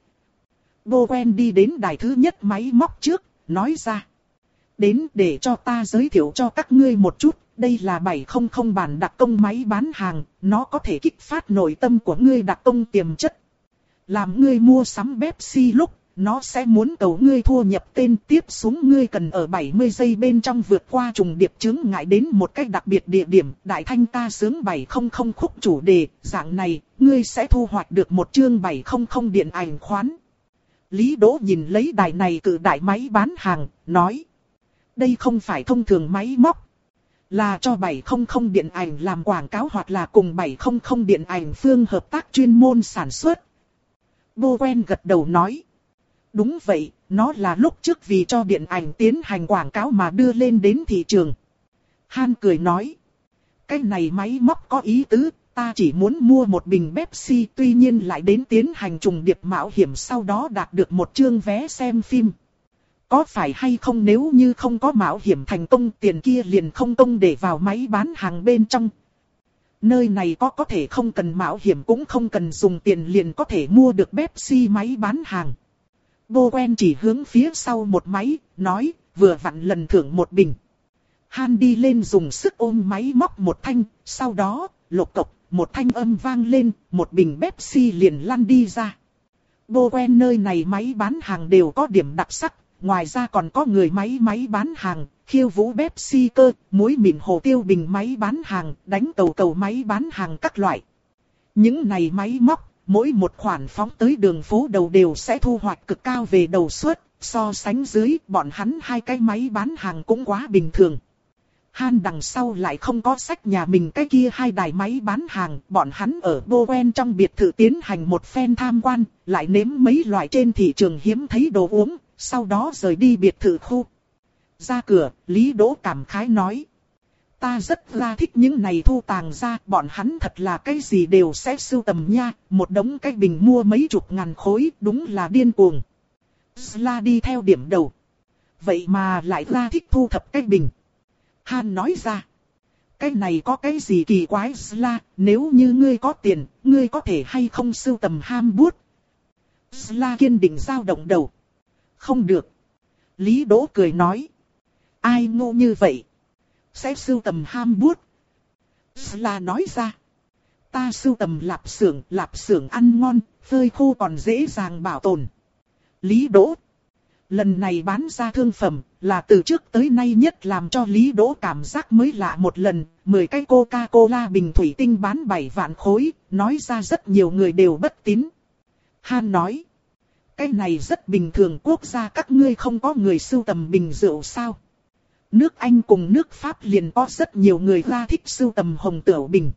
Bowen đi đến đài thứ nhất máy móc trước, nói ra. Đến để cho ta giới thiệu cho các ngươi một chút, đây là bảy trăm bản đặc công máy bán hàng, nó có thể kích phát nội tâm của ngươi đặc công tiềm chất. Làm ngươi mua sắm Pepsi lúc, nó sẽ muốn cầu ngươi thua nhập tên, tiếp xuống ngươi cần ở bảy mươi giây bên trong vượt qua trùng điệp chướng ngại đến một cách đặc biệt địa điểm, đại thanh ca sướng bảy trăm khúc chủ đề, dạng này, ngươi sẽ thu hoạch được một chương bảy trăm điện ảnh khoán. Lý Đỗ nhìn lấy đài này cự đại máy bán hàng, nói. Đây không phải thông thường máy móc, là cho bảy trăm điện ảnh làm quảng cáo hoặc là cùng bảy trăm điện ảnh phương hợp tác chuyên môn sản xuất. Bowen gật đầu nói. Đúng vậy, nó là lúc trước vì cho điện ảnh tiến hành quảng cáo mà đưa lên đến thị trường. Han cười nói. Cái này máy móc có ý tứ, ta chỉ muốn mua một bình Pepsi, tuy nhiên lại đến tiến hành trùng điệp mạo hiểm, sau đó đạt được một chương vé xem phim. Có phải hay không, nếu như không có mạo hiểm thành công, tiền kia liền không công để vào máy bán hàng bên trong. Nơi này có có thể không cần mạo hiểm cũng không cần dùng tiền liền có thể mua được Pepsi máy bán hàng. Bowen chỉ hướng phía sau một máy, nói, vừa vặn lần thưởng một bình. Han đi lên dùng sức ôm máy móc một thanh, sau đó, lộc cộc, một thanh âm vang lên, một bình Pepsi liền lăn đi ra. Bowen nơi này máy bán hàng đều có điểm đặc sắc, ngoài ra còn có người máy máy bán hàng, khiêu vũ Pepsi cơ, muối mịn hồ tiêu bình máy bán hàng, đánh tàu cầu máy bán hàng các loại. Những này máy móc, mỗi một khoản phóng tới đường phố đầu đều sẽ thu hoạch cực cao về đầu suất, so sánh dưới bọn hắn hai cái máy bán hàng cũng quá bình thường. Han đằng sau lại không có sách nhà mình cái kia hai đài máy bán hàng, bọn hắn ở Bowen trong biệt thự tiến hành một phen tham quan, lại nếm mấy loại trên thị trường hiếm thấy đồ uống, sau đó rời đi biệt thự khu. Ra cửa, Lý Đỗ cảm khái nói. Ta rất là thích những này thu tàng ra, bọn hắn thật là cái gì đều sẽ sưu tầm nha, một đống cái bình mua mấy chục ngàn khối, đúng là điên cuồng. Sla đi theo điểm đầu. Vậy mà lại ra thích thu thập cái bình. Han nói ra. Cái này có cái gì kỳ quái Sla, nếu như ngươi có tiền, ngươi có thể hay không sưu tầm ham bút. Sla kiên định dao động đầu. Không được. Lý Đỗ cười nói. Ai ngu như vậy? Sẽ sưu tầm ham bút. Sla nói ra. Ta sưu tầm lạp xưởng, lạp xưởng ăn ngon, phơi khô còn dễ dàng bảo tồn. Lý Đỗ. Lần này bán ra thương phẩm, là từ trước tới nay nhất làm cho Lý Đỗ cảm giác mới lạ một lần. mười cái Coca-Cola bình thủy tinh bán bảy vạn khối, nói ra rất nhiều người đều bất tín. Han nói. Cái này rất bình thường, quốc gia các ngươi không có người sưu tầm bình rượu sao? Nước Anh cùng nước Pháp liền có rất nhiều người ra thích sưu tầm hồng tửu bình.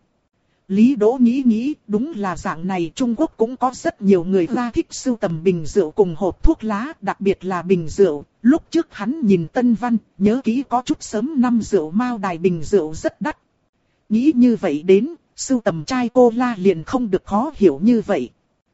Lý Đỗ nghĩ nghĩ, đúng là dạng này, Trung Quốc cũng có rất nhiều người ra thích sưu tầm bình rượu cùng hộp thuốc lá, đặc biệt là bình rượu. Lúc trước hắn nhìn Tân Văn, nhớ kỹ có chút sớm năm rượu Mao Đài bình rượu rất đắt. Nghĩ như vậy đến, sưu tầm chai cola liền không được khó hiểu như vậy.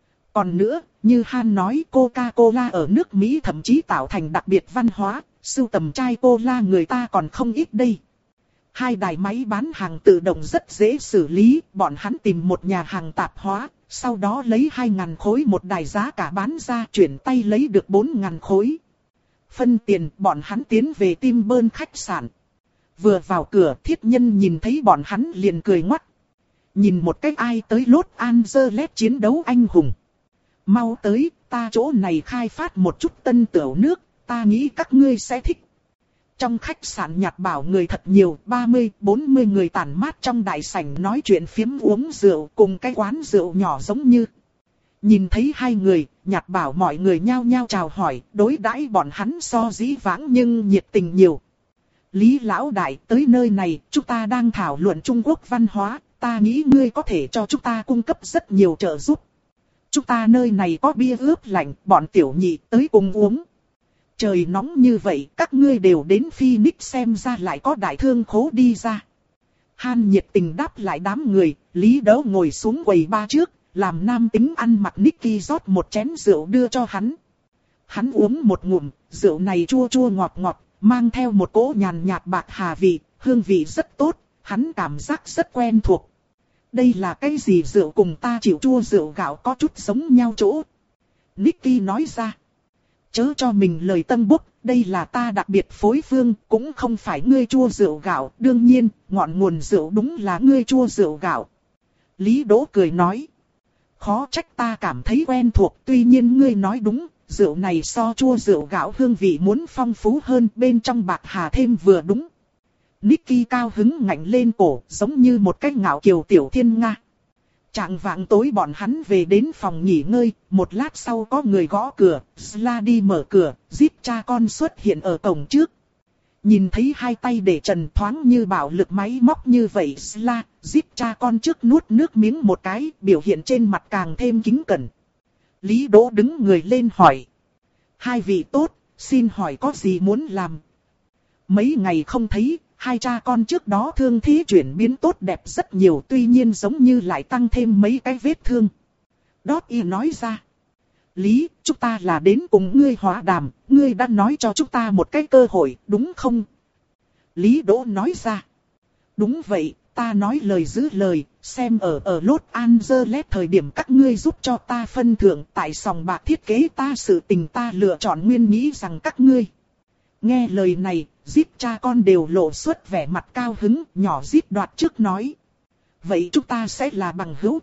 Còn nữa, như Han nói, Coca-Cola ở nước Mỹ thậm chí tạo thành đặc biệt văn hóa, sưu tầm chai cola người ta còn không ít đây. Hai đài máy bán hàng tự động rất dễ xử lý, bọn hắn tìm một nhà hàng tạp hóa, sau đó lấy hai ngàn khối một đài giá cả bán ra, chuyển tay lấy được bốn ngàn khối. Phân tiền, bọn hắn tiến về Tim Bơn khách sạn. Vừa vào cửa, Thiết Nhân nhìn thấy bọn hắn liền cười ngoắt. Nhìn một cách ai tới Los Angeles chiến đấu anh hùng. Mau tới, ta chỗ này khai phát một chút tân tửu nước, ta nghĩ các ngươi sẽ thích. Trong khách sạn Nhạt Bảo người thật nhiều, ba mươi, bốn mươi người tản mát trong đại sảnh nói chuyện phiếm uống rượu cùng cái quán rượu nhỏ giống như. Nhìn thấy hai người, Nhạt Bảo mọi người nhao nhao chào hỏi, đối đãi bọn hắn so dĩ vãng nhưng nhiệt tình nhiều. Lý Lão Đại, tới nơi này, chúng ta đang thảo luận Trung Quốc văn hóa, ta nghĩ ngươi có thể cho chúng ta cung cấp rất nhiều trợ giúp. Chúng ta nơi này có bia ướp lạnh, bọn tiểu nhị tới cùng uống. Trời nóng như vậy, các ngươi đều đến Phoenix xem ra lại có đại thương khố đi ra. Han nhiệt tình đáp lại đám người, Lý Đấu ngồi xuống quầy ba trước, làm nam tính ăn mặc Nicky rót một chén rượu đưa cho hắn. Hắn uống một ngụm, rượu này chua chua ngọt ngọt, mang theo một cỗ nhàn nhạt bạc hà vị, hương vị rất tốt, hắn cảm giác rất quen thuộc. Đây là cái gì rượu cùng ta chịu chua rượu gạo có chút giống nhau chỗ. Nicky nói ra. Chớ cho mình lời tân bốc, đây là ta đặc biệt phối phương, cũng không phải ngươi chua rượu gạo, đương nhiên, ngọn nguồn rượu đúng là ngươi chua rượu gạo. Lý Đỗ cười nói. Khó trách ta cảm thấy quen thuộc, tuy nhiên ngươi nói đúng, rượu này so chua rượu gạo hương vị muốn phong phú hơn, bên trong bạc hà thêm vừa đúng. Nicky cao hứng ngạnh lên cổ, giống như một cái ngạo kiều tiểu thiên nga. Trạng vạng tối bọn hắn về đến phòng nghỉ ngơi, một lát sau có người gõ cửa, Sla đi mở cửa, Zip cha con xuất hiện ở cổng trước. Nhìn thấy hai tay để trần thoáng như bạo lực máy móc như vậy, Sla, Zip cha con trước nuốt nước miếng một cái, biểu hiện trên mặt càng thêm kính cẩn. Lý Đỗ đứng người lên hỏi. Hai vị tốt, xin hỏi có gì muốn làm? Mấy ngày không thấy, hai cha con trước đó thương thế chuyển biến tốt đẹp rất nhiều, tuy nhiên giống như lại tăng thêm mấy cái vết thương. Đót y nói ra. Lý, chúng ta là đến cùng ngươi hóa đàm, ngươi đã nói cho chúng ta một cái cơ hội, đúng không? Lý Đỗ nói ra. Đúng vậy, ta nói lời giữ lời, xem ở ở Los Angeles thời điểm các ngươi giúp cho ta phân thưởng, tại sòng bạc thiết kế ta sự tình ta lựa chọn nguyên nghĩ rằng các ngươi. Nghe lời này, Zip cha con đều lộ xuất vẻ mặt cao hứng, nhỏ Zip đoạt trước nói. Vậy chúng ta sẽ là bằng hữu.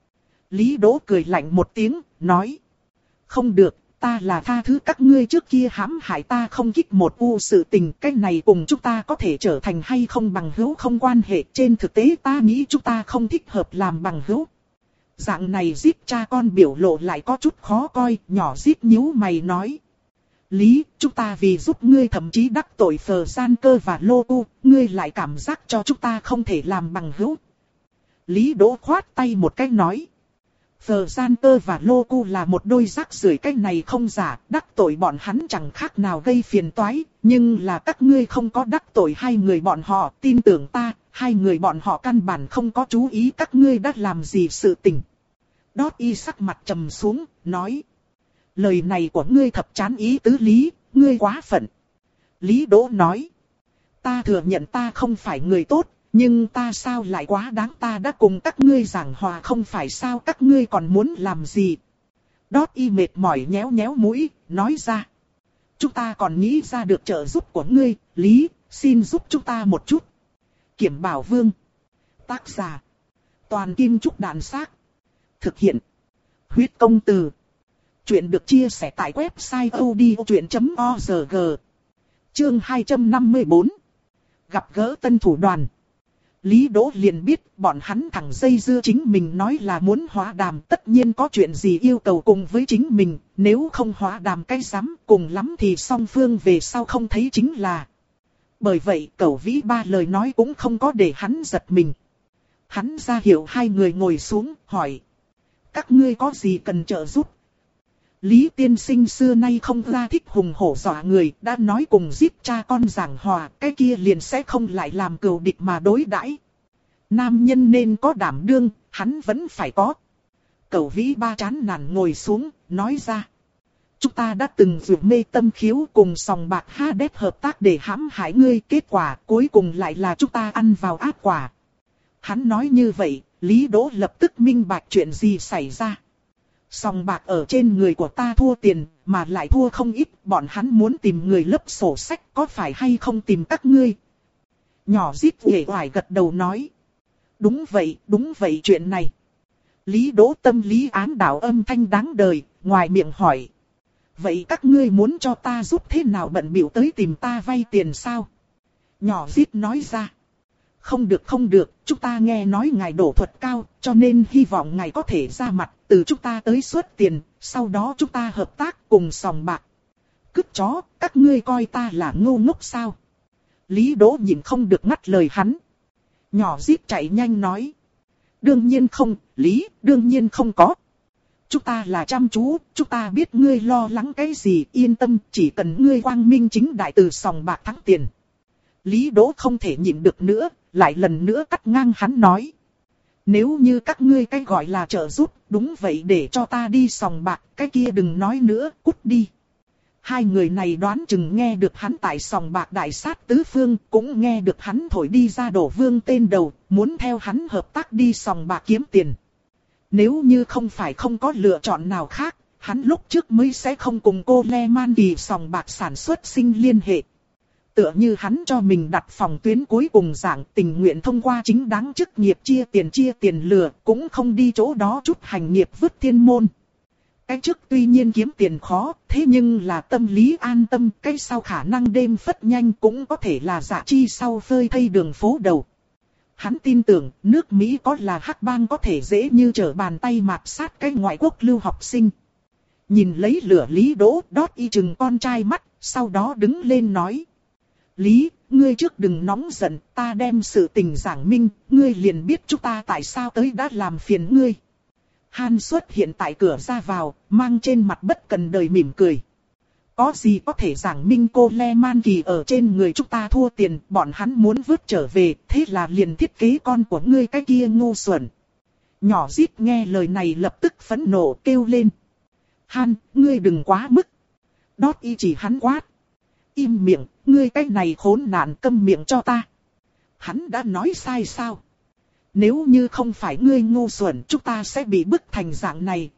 Lý Đỗ cười lạnh một tiếng, nói. Không được, ta là tha thứ các ngươi trước kia hãm hại ta không kích một u sự tình. Cái này cùng chúng ta có thể trở thành hay không bằng hữu không quan hệ. Trên thực tế ta nghĩ chúng ta không thích hợp làm bằng hữu. Dạng này Zip cha con biểu lộ lại có chút khó coi, nhỏ Zip nhíu mày nói. Lý, chúng ta vì giúp ngươi thậm chí đắc tội Phờ Gian Cơ và Lô Tu, ngươi lại cảm giác cho chúng ta không thể làm bằng hữu. Lý Đỗ khoát tay một cái nói. Phờ Gian Cơ và Lô Tu là một đôi rác rưởi, cái này không giả, đắc tội bọn hắn chẳng khác nào gây phiền toái, nhưng là các ngươi không có đắc tội hai người bọn họ, tin tưởng ta, hai người bọn họ căn bản không có chú ý các ngươi đã làm gì sự tình. Đót y sắc mặt trầm xuống, nói. Lời này của ngươi thập chán ý tứ Lý, ngươi quá phận. Lý Đỗ nói. Ta thừa nhận ta không phải người tốt, nhưng ta sao lại quá đáng, ta đã cùng các ngươi giảng hòa không phải sao các ngươi còn muốn làm gì. Đót y mệt mỏi nhéo nhéo mũi, nói ra. Chúng ta còn nghĩ ra được trợ giúp của ngươi, Lý, xin giúp chúng ta một chút. Kiểm Bảo Vương. Tác giả. Toàn Kim Trúc Đàn Xác. Thực hiện. Huyết Công Từ. Chuyện được chia sẻ tại website odchuyện chấm org. Chương hai trăm năm mươi tư. Gặp gỡ tân thủ đoàn. Lý Đỗ liền biết bọn hắn thằng dây dưa chính mình nói là muốn hóa đàm, tất nhiên có chuyện gì yêu cầu cùng với chính mình, nếu không hóa đàm cái rắm cùng lắm thì song phương về sau không thấy chính là. Bởi vậy Cẩu Vĩ Ba lời nói cũng không có để hắn giật mình. Hắn ra hiệu hai người ngồi xuống, hỏi. Các ngươi có gì cần trợ giúp? Lý tiên sinh xưa nay không ra thích hùng hổ dọa người, đã nói cùng giết cha con giảng hòa, cái kia liền sẽ không lại làm cừu địch mà đối đãi. Nam nhân nên có đảm đương, hắn vẫn phải có. Cẩu Vĩ Ba chán nản ngồi xuống, nói ra. Chúng ta đã từng vượt mê tâm khiếu cùng sòng bạc Hades hợp tác để hãm hại ngươi, kết quả cuối cùng lại là chúng ta ăn vào ác quả. Hắn nói như vậy, Lý Đỗ lập tức minh bạch chuyện gì xảy ra. Sòng bạc ở trên người của ta thua tiền, mà lại thua không ít, bọn hắn muốn tìm người lấp sổ sách, có phải hay không tìm các ngươi? Nhỏ rít uể oải gật đầu nói. Đúng vậy, đúng vậy chuyện này. Lý Đỗ tâm lý ám đạo âm thanh đáng đời, ngoài miệng hỏi. Vậy các ngươi muốn cho ta giúp thế nào bận bịu tới tìm ta vay tiền sao? Nhỏ rít nói ra. Không được không được, chúng ta nghe nói ngài đổ thuật cao, cho nên hy vọng ngài có thể ra mặt, từ chúng ta tới xuất tiền, sau đó chúng ta hợp tác cùng sòng bạc. Cứt chó, các ngươi coi ta là ngu ngốc sao? Lý Đỗ nhìn không được ngắt lời hắn. Nhỏ rít chạy nhanh nói. Đương nhiên không, Lý, đương nhiên không có. Chúng ta là chăm chú, chúng ta biết ngươi lo lắng cái gì, yên tâm, chỉ cần ngươi quang minh chính đại từ sòng bạc thắng tiền. Lý Đỗ không thể nhịn được nữa, lại lần nữa cắt ngang hắn nói. Nếu như các ngươi cái gọi là trợ giúp, đúng vậy để cho ta đi sòng bạc, cái kia đừng nói nữa, cút đi. Hai người này đoán chừng nghe được hắn tại sòng bạc đại sát tứ phương, cũng nghe được hắn thổi đi ra đổ vương tên đầu, muốn theo hắn hợp tác đi sòng bạc kiếm tiền. Nếu như không phải không có lựa chọn nào khác, hắn lúc trước mới sẽ không cùng cô Le Man Kỳ sòng bạc sản xuất sinh liên hệ. Tựa như hắn cho mình đặt phòng tuyến cuối cùng giảng tình nguyện thông qua chính đáng chức nghiệp chia tiền chia tiền lừa, cũng không đi chỗ đó chút hành nghiệp vứt thiên môn. Cái trước tuy nhiên kiếm tiền khó, thế nhưng là tâm lý an tâm, cái sau khả năng đêm phất nhanh cũng có thể là dạ chi sau phơi thay đường phố đầu. Hắn tin tưởng nước Mỹ có là hắc bang có thể dễ như trở bàn tay mạt sát cái ngoại quốc lưu học sinh. Nhìn lấy lửa Lý Đỗ đót y chừng con trai mắt, sau đó đứng lên nói. Lý, ngươi trước đừng nóng giận, ta đem sự tình giảng minh, ngươi liền biết chúng ta tại sao tới đã làm phiền ngươi. Han xuất hiện tại cửa ra vào, mang trên mặt bất cần đời mỉm cười. Có gì có thể giảng minh cô Le Man Kỳ ở trên người chúng ta thua tiền, bọn hắn muốn vứt trở về, thế là liền thiết kế con của ngươi cái kia ngu xuẩn. Nhỏ rít nghe lời này lập tức phẫn nộ kêu lên. Han, ngươi đừng quá mức. Đót y chỉ hắn quát. Im miệng, ngươi cái này khốn nạn câm miệng cho ta. Hắn đã nói sai sao? Nếu như không phải ngươi ngu xuẩn, chúng ta sẽ bị bức thành dạng này.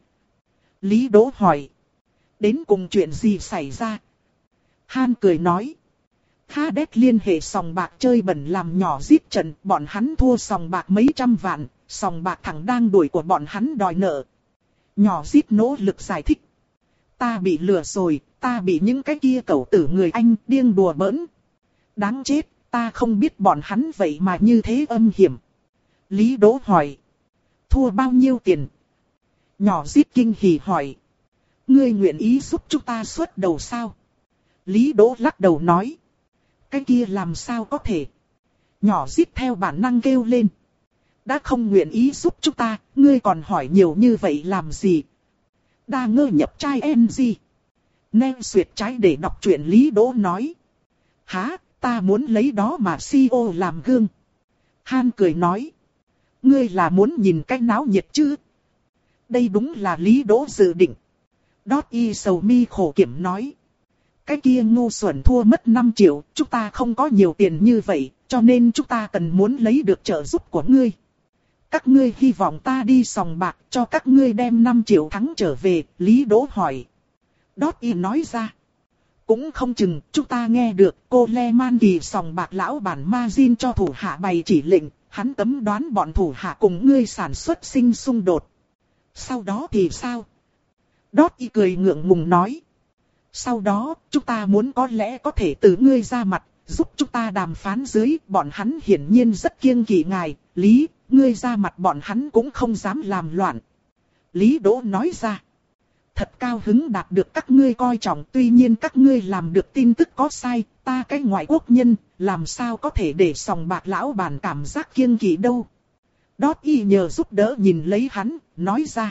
Lý Đỗ hỏi. Đến cùng chuyện gì xảy ra? Han cười nói. Hades liên hệ sòng bạc chơi bẩn làm nhỏ giết trận, bọn hắn thua sòng bạc mấy trăm vạn, sòng bạc thẳng đang đuổi của bọn hắn đòi nợ. Nhỏ giết nỗ lực giải thích. Ta bị lừa rồi, ta bị những cái kia cẩu tử người Anh điên đùa bỡn. Đáng chết, ta không biết bọn hắn vậy mà như thế âm hiểm. Lý Đỗ hỏi. Thua bao nhiêu tiền? Nhỏ giết kinh hỉ hỏi. Ngươi nguyện ý giúp chúng ta xuất đầu sao? Lý Đỗ lắc đầu nói. Cái kia làm sao có thể? Nhỏ giết theo bản năng kêu lên. Đã không nguyện ý giúp chúng ta, ngươi còn hỏi nhiều như vậy làm gì? Đa ngơ nhập trai em gì? Nên xuyệt trái để đọc truyện. Lý Đỗ nói. Hả, ta muốn lấy đó mà xê e ô làm gương. Han cười nói. Ngươi là muốn nhìn cái náo nhiệt chứ? Đây đúng là Lý Đỗ dự định. Đót y sầu mi khổ kiểm nói. Cái kia ngu xuẩn thua mất năm triệu, chúng ta không có nhiều tiền như vậy, cho nên chúng ta cần muốn lấy được trợ giúp của ngươi. Các ngươi hy vọng ta đi sòng bạc cho các ngươi đem năm triệu thắng trở về, Lý Đỗ hỏi. Đót y nói ra. Cũng không chừng, chúng ta nghe được cô Le Man Kỳ sòng bạc lão bản Majin cho thủ hạ bày chỉ lệnh, hắn cấm đoán bọn thủ hạ cùng ngươi sản xuất sinh xung đột. Sau đó thì sao? Đót y cười ngượng ngùng nói. Sau đó, chúng ta muốn có lẽ có thể từ ngươi ra mặt, giúp chúng ta đàm phán dưới, bọn hắn hiển nhiên rất kiêng kỵ ngài, Lý, ngươi ra mặt bọn hắn cũng không dám làm loạn. Lý Đỗ nói ra. thật cao hứng đạt được các ngươi coi trọng, tuy nhiên các ngươi làm được tin tức có sai, ta cái ngoại quốc nhân, làm sao có thể để sòng bạc lão bản cảm giác kiêng kỵ đâu. Đót y nhờ giúp đỡ nhìn lấy hắn, nói ra.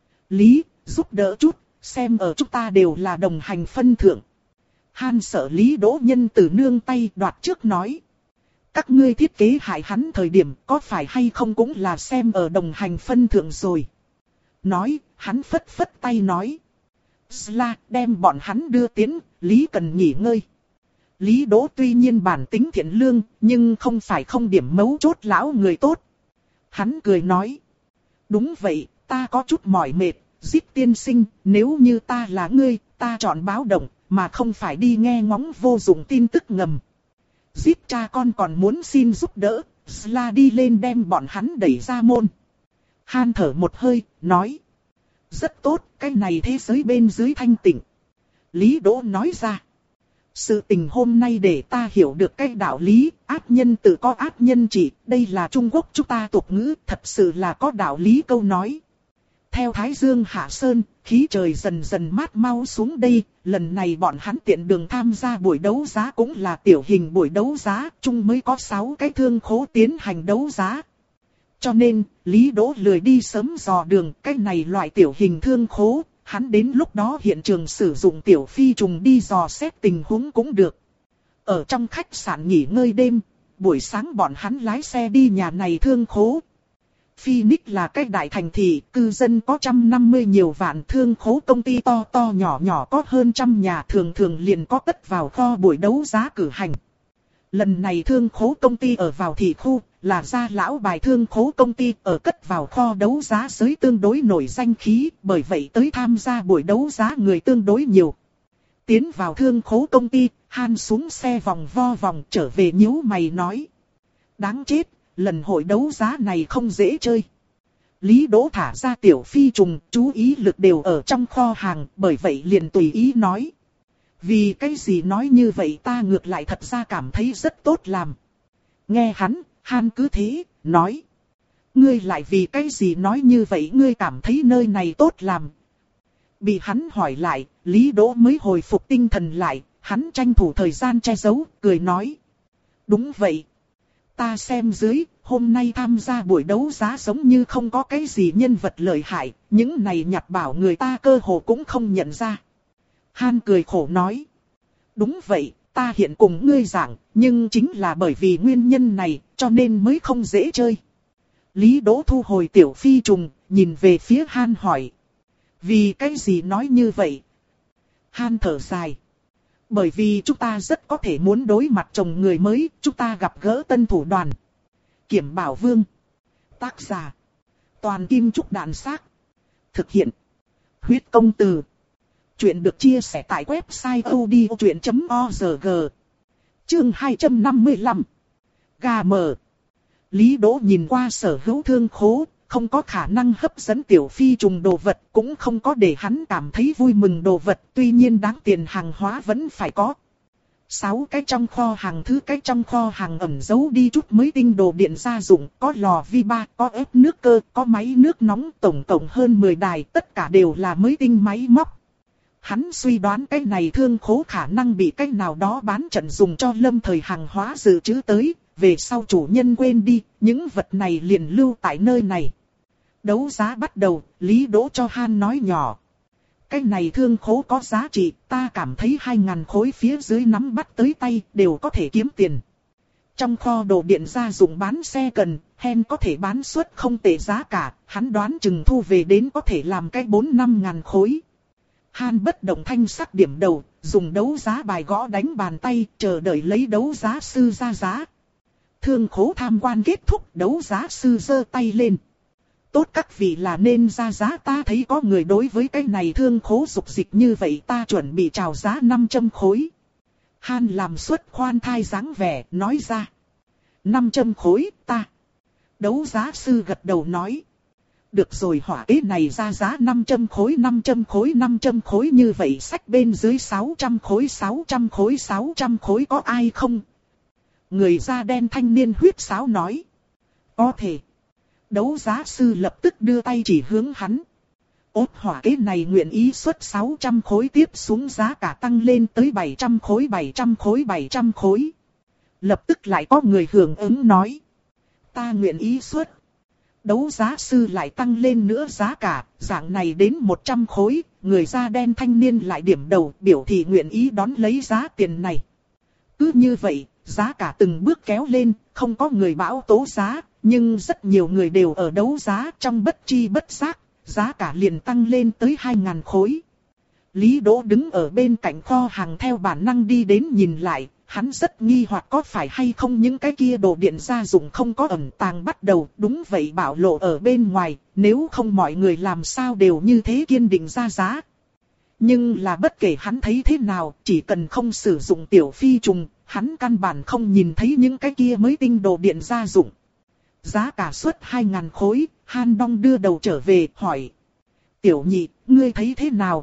Lý, giúp đỡ chút, xem ở chúng ta đều là đồng hành phân thượng. Han sợ Lý Đỗ nhân từ nương tay đoạt trước nói. Các ngươi thiết kế hại hắn thời điểm có phải hay không cũng là xem ở đồng hành phân thượng rồi. Nói, hắn phất phất tay nói. Sla, đem bọn hắn đưa tiến, Lý cần nghỉ ngơi. Lý Đỗ tuy nhiên bản tính thiện lương, nhưng không phải không điểm mấu chốt lão người tốt. Hắn cười nói. Đúng vậy, ta có chút mỏi mệt, Zip tiên sinh, nếu như ta là ngươi, ta chọn báo động, mà không phải đi nghe ngóng vô dụng tin tức ngầm. Zip cha con còn muốn xin giúp đỡ, Sla đi lên đem bọn hắn đẩy ra môn. Han thở một hơi, nói. Rất tốt, cái này thế giới bên dưới thanh tịnh. Lý Đỗ nói ra. Sự tình hôm nay để ta hiểu được cái đạo lý, ác nhân tự có ác nhân trị, đây là Trung Quốc chúng ta tục ngữ, thật sự là có đạo lý câu nói. Theo Thái Dương hạ sơn, khí trời dần dần mát mau xuống đây, lần này bọn hắn tiện đường tham gia buổi đấu giá cũng là tiểu hình buổi đấu giá, chung mới có sáu cái thương khố tiến hành đấu giá. Cho nên, Lý Đỗ lười đi sớm dò đường, cái này loại tiểu hình thương khố, hắn đến lúc đó hiện trường sử dụng tiểu phi trùng đi dò xét tình huống cũng được. Ở trong khách sạn nghỉ ngơi đêm, buổi sáng bọn hắn lái xe đi nhà này thương khố. Phoenix là cái đại thành thị, cư dân có một trăm năm mươi nhiều vạn, thương khố công ty to to nhỏ nhỏ có hơn trăm nhà, thường thường liền có cất vào kho buổi đấu giá cử hành. Lần này thương khố công ty ở vào thị khu, là gia lão bài thương khố công ty ở cất vào kho đấu giá giới tương đối nổi danh khí, bởi vậy tới tham gia buổi đấu giá người tương đối nhiều. Tiến vào thương khố công ty, Han xuống xe vòng vo vòng trở về nhíu mày nói. Đáng chết, lần hội đấu giá này không dễ chơi. Lý Đỗ thả ra tiểu phi trùng, chú ý lực đều ở trong kho hàng, bởi vậy liền tùy ý nói. Vì cái gì nói như vậy ta ngược lại thật ra cảm thấy rất tốt làm. Nghe hắn, Han cứ thế, nói. Ngươi lại vì cái gì nói như vậy, ngươi cảm thấy nơi này tốt làm. Bị hắn hỏi lại, Lý Đỗ mới hồi phục tinh thần lại, hắn tranh thủ thời gian che giấu, cười nói. Đúng vậy. Ta xem dưới, hôm nay tham gia buổi đấu giá giống như không có cái gì nhân vật lợi hại, những này nhặt bảo người ta cơ hồ cũng không nhận ra. Han cười khổ nói. Đúng vậy, ta hiện cùng ngươi giảng, nhưng chính là bởi vì nguyên nhân này, cho nên mới không dễ chơi. Lý Đỗ thu hồi tiểu phi trùng, nhìn về phía Han hỏi. Vì cái gì nói như vậy? Han thở dài. Bởi vì chúng ta rất có thể muốn đối mặt chồng người mới, chúng ta gặp gỡ tân thủ đoàn. Kiểm Bảo Vương. Tác giả. Toàn Kim Trúc Đàn Xác. Thực hiện. Huyết Công Từ. Chuyện được chia sẻ tại website odchuyện chấm org. Chương hai trăm năm mươi lăm. Gà mờ. Lý Đỗ nhìn qua sở hữu thương khố, không có khả năng hấp dẫn tiểu phi trùng đồ vật, cũng không có để hắn cảm thấy vui mừng đồ vật, tuy nhiên đáng tiền hàng hóa vẫn phải có. Sáu cái trong kho hàng, thứ cái trong kho hàng ẩn giấu đi chút mới tinh đồ điện gia dụng, có lò vi ba, có ép nước cơ, có máy nước nóng, tổng cộng hơn mười đài, tất cả đều là mới tinh máy móc. Hắn suy đoán cái này thương khố khả năng bị cái nào đó bán trận dùng cho lâm thời hàng hóa dự trữ tới, về sau chủ nhân quên đi, những vật này liền lưu tại nơi này. Đấu giá bắt đầu, Lý Đỗ cho Han nói nhỏ. Cái này thương khố có giá trị, ta cảm thấy hai ngàn khối phía dưới nắm bắt tới tay đều có thể kiếm tiền. Trong kho đồ điện gia dụng bán xe cần, Hen có thể bán suất không tệ giá cả, hắn đoán chừng thu về đến có thể làm cái bốn năm ngàn khối. Han bất động thanh sắc điểm đầu, dùng đấu giá bài gõ đánh bàn tay, chờ đợi lấy đấu giá sư ra giá. Thương khố tham quan kết thúc, đấu giá sư giơ tay lên. Tốt các vị là nên ra giá, ta thấy có người đối với cái này thương khố dục dịch như vậy, ta chuẩn bị chào giá năm trăm khối. Han làm suất khoan thai dáng vẻ, nói ra. năm trăm khối, ta. Đấu giá sư gật đầu nói. Được rồi, hỏa kế này ra giá năm trăm khối, năm trăm khối, năm trăm khối như vậy, sách bên dưới sáu trăm khối, sáu trăm khối, sáu trăm khối có ai không? Người da đen thanh niên huyết sáo nói. Có thể. Đấu giá sư lập tức đưa tay chỉ hướng hắn. Ốt hỏa kế này nguyện ý xuất sáu trăm khối, tiếp xuống giá cả tăng lên tới bảy trăm khối, bảy trăm khối, bảy trăm khối. Lập tức lại có người hưởng ứng nói. Ta nguyện ý xuất. Đấu giá sư lại tăng lên nữa giá cả, dạng này đến một trăm khối, người da đen thanh niên lại điểm đầu biểu thị nguyện ý đón lấy giá tiền này. Cứ như vậy, giá cả từng bước kéo lên, không có người bão tố giá, nhưng rất nhiều người đều ở đấu giá, trong bất chi bất giác, giá cả liền tăng lên tới hai nghìn khối. Lý Đỗ đứng ở bên cạnh kho hàng theo bản năng đi đến nhìn lại, hắn rất nghi hoặc có phải hay không những cái kia đồ điện gia dụng không có ẩn tàng bắt đầu, đúng vậy bảo lộ ở bên ngoài, nếu không mọi người làm sao đều như thế kiên định ra giá. Nhưng là bất kể hắn thấy thế nào, chỉ cần không sử dụng tiểu phi trùng, hắn căn bản không nhìn thấy những cái kia mới tinh đồ điện gia dụng. Giá cả suất hai nghìn khối, Han Đông đưa đầu trở về, hỏi. Tiểu nhị, ngươi thấy thế nào?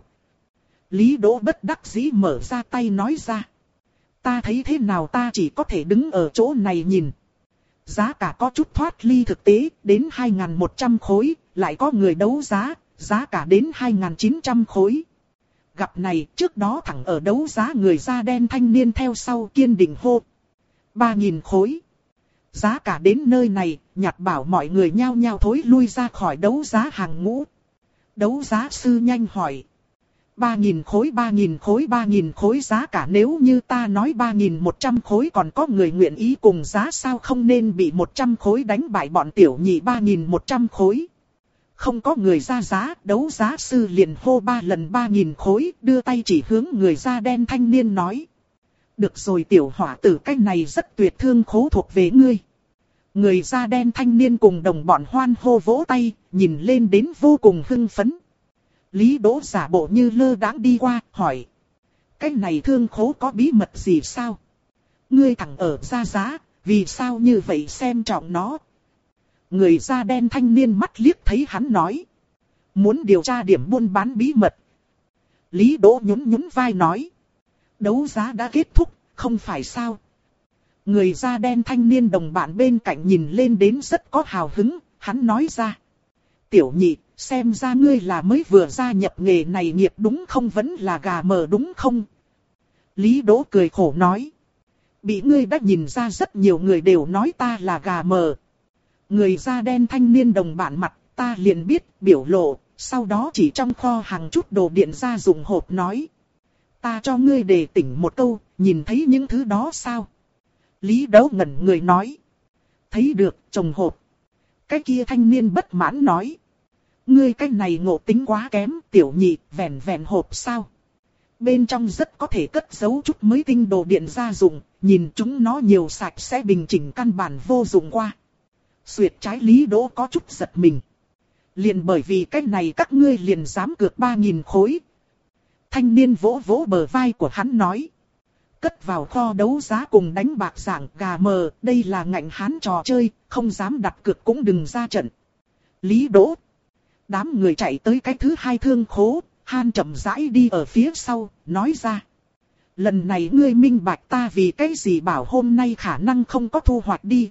Lý Đỗ bất đắc dĩ mở ra tay nói ra. Ta thấy thế nào ta chỉ có thể đứng ở chỗ này nhìn. Giá cả có chút thoát ly thực tế, đến hai nghìn một trăm khối, lại có người đấu giá, giá cả đến hai nghìn chín trăm khối. Gặp này, trước đó thẳng ở đấu giá người da đen thanh niên theo sau kiên định hô. ba nghìn khối. Giá cả đến nơi này, nhặt bảo mọi người nhao nhao thối lui ra khỏi đấu giá hàng ngũ. Đấu giá sư nhanh hỏi. ba nghìn khối, ba nghìn khối, ba nghìn khối giá cả, nếu như ta nói ba nghìn một trăm khối còn có người nguyện ý cùng giá sao, không nên bị một trăm khối đánh bại bọn tiểu nhị ba nghìn một trăm khối. Không có người ra giá, đấu giá sư liền hô ba lần ba nghìn khối, đưa tay chỉ hướng người da đen thanh niên nói. Được rồi tiểu hỏa tử, cái này rất tuyệt, thương khố thuộc về ngươi. Người da đen thanh niên cùng đồng bọn hoan hô vỗ tay, nhìn lên đến vô cùng hưng phấn. Lý Đỗ giả bộ như lơ đãng đi qua, hỏi. Cái này thương khố có bí mật gì sao? Ngươi thẳng ở ra giá, vì sao như vậy xem trọng nó? Người da đen thanh niên mắt liếc thấy hắn nói. Muốn điều tra điểm buôn bán bí mật. Lý Đỗ nhún nhún vai nói. Đấu giá đã kết thúc, không phải sao? Người da đen thanh niên đồng bạn bên cạnh nhìn lên đến rất có hào hứng, hắn nói ra. Tiểu nhị, xem ra ngươi là mới vừa gia nhập nghề này nghiệp đúng không, vẫn là gà mờ đúng không? Lý Đỗ cười khổ nói. Bị ngươi đã nhìn ra, rất nhiều người đều nói ta là gà mờ. Người da đen thanh niên đồng bạn mặt, ta liền biết, biểu lộ, sau đó chỉ trong kho hàng chút đồ điện gia dụng hộp nói. Ta cho ngươi đề tỉnh một câu, nhìn thấy những thứ đó sao? Lý Đỗ ngẩn người nói. Thấy được, trồng hộp. Cái kia thanh niên bất mãn nói. Ngươi cái này ngộ tính quá kém, tiểu nhị, vẹn vẹn hộp sao? Bên trong rất có thể cất giấu chút mới tinh đồ điện gia dụng, nhìn chúng nó nhiều sạch sẽ, bình chỉnh căn bản vô dụng qua. Xuyệt trái Lý Đỗ có chút giật mình. Liền bởi vì cái này các ngươi liền dám cược ba nghìn khối. Thanh niên vỗ vỗ bờ vai của hắn nói. Cất vào kho đấu giá cùng đánh bạc dạng gà mờ, đây là ngạnh hán trò chơi, không dám đặt cược cũng đừng ra trận. Lý Đỗ. Đám người chạy tới cái thứ hai thương khố, Han chậm rãi đi ở phía sau, nói ra. Lần này ngươi minh bạch ta vì cái gì bảo hôm nay khả năng không có thu hoạch đi.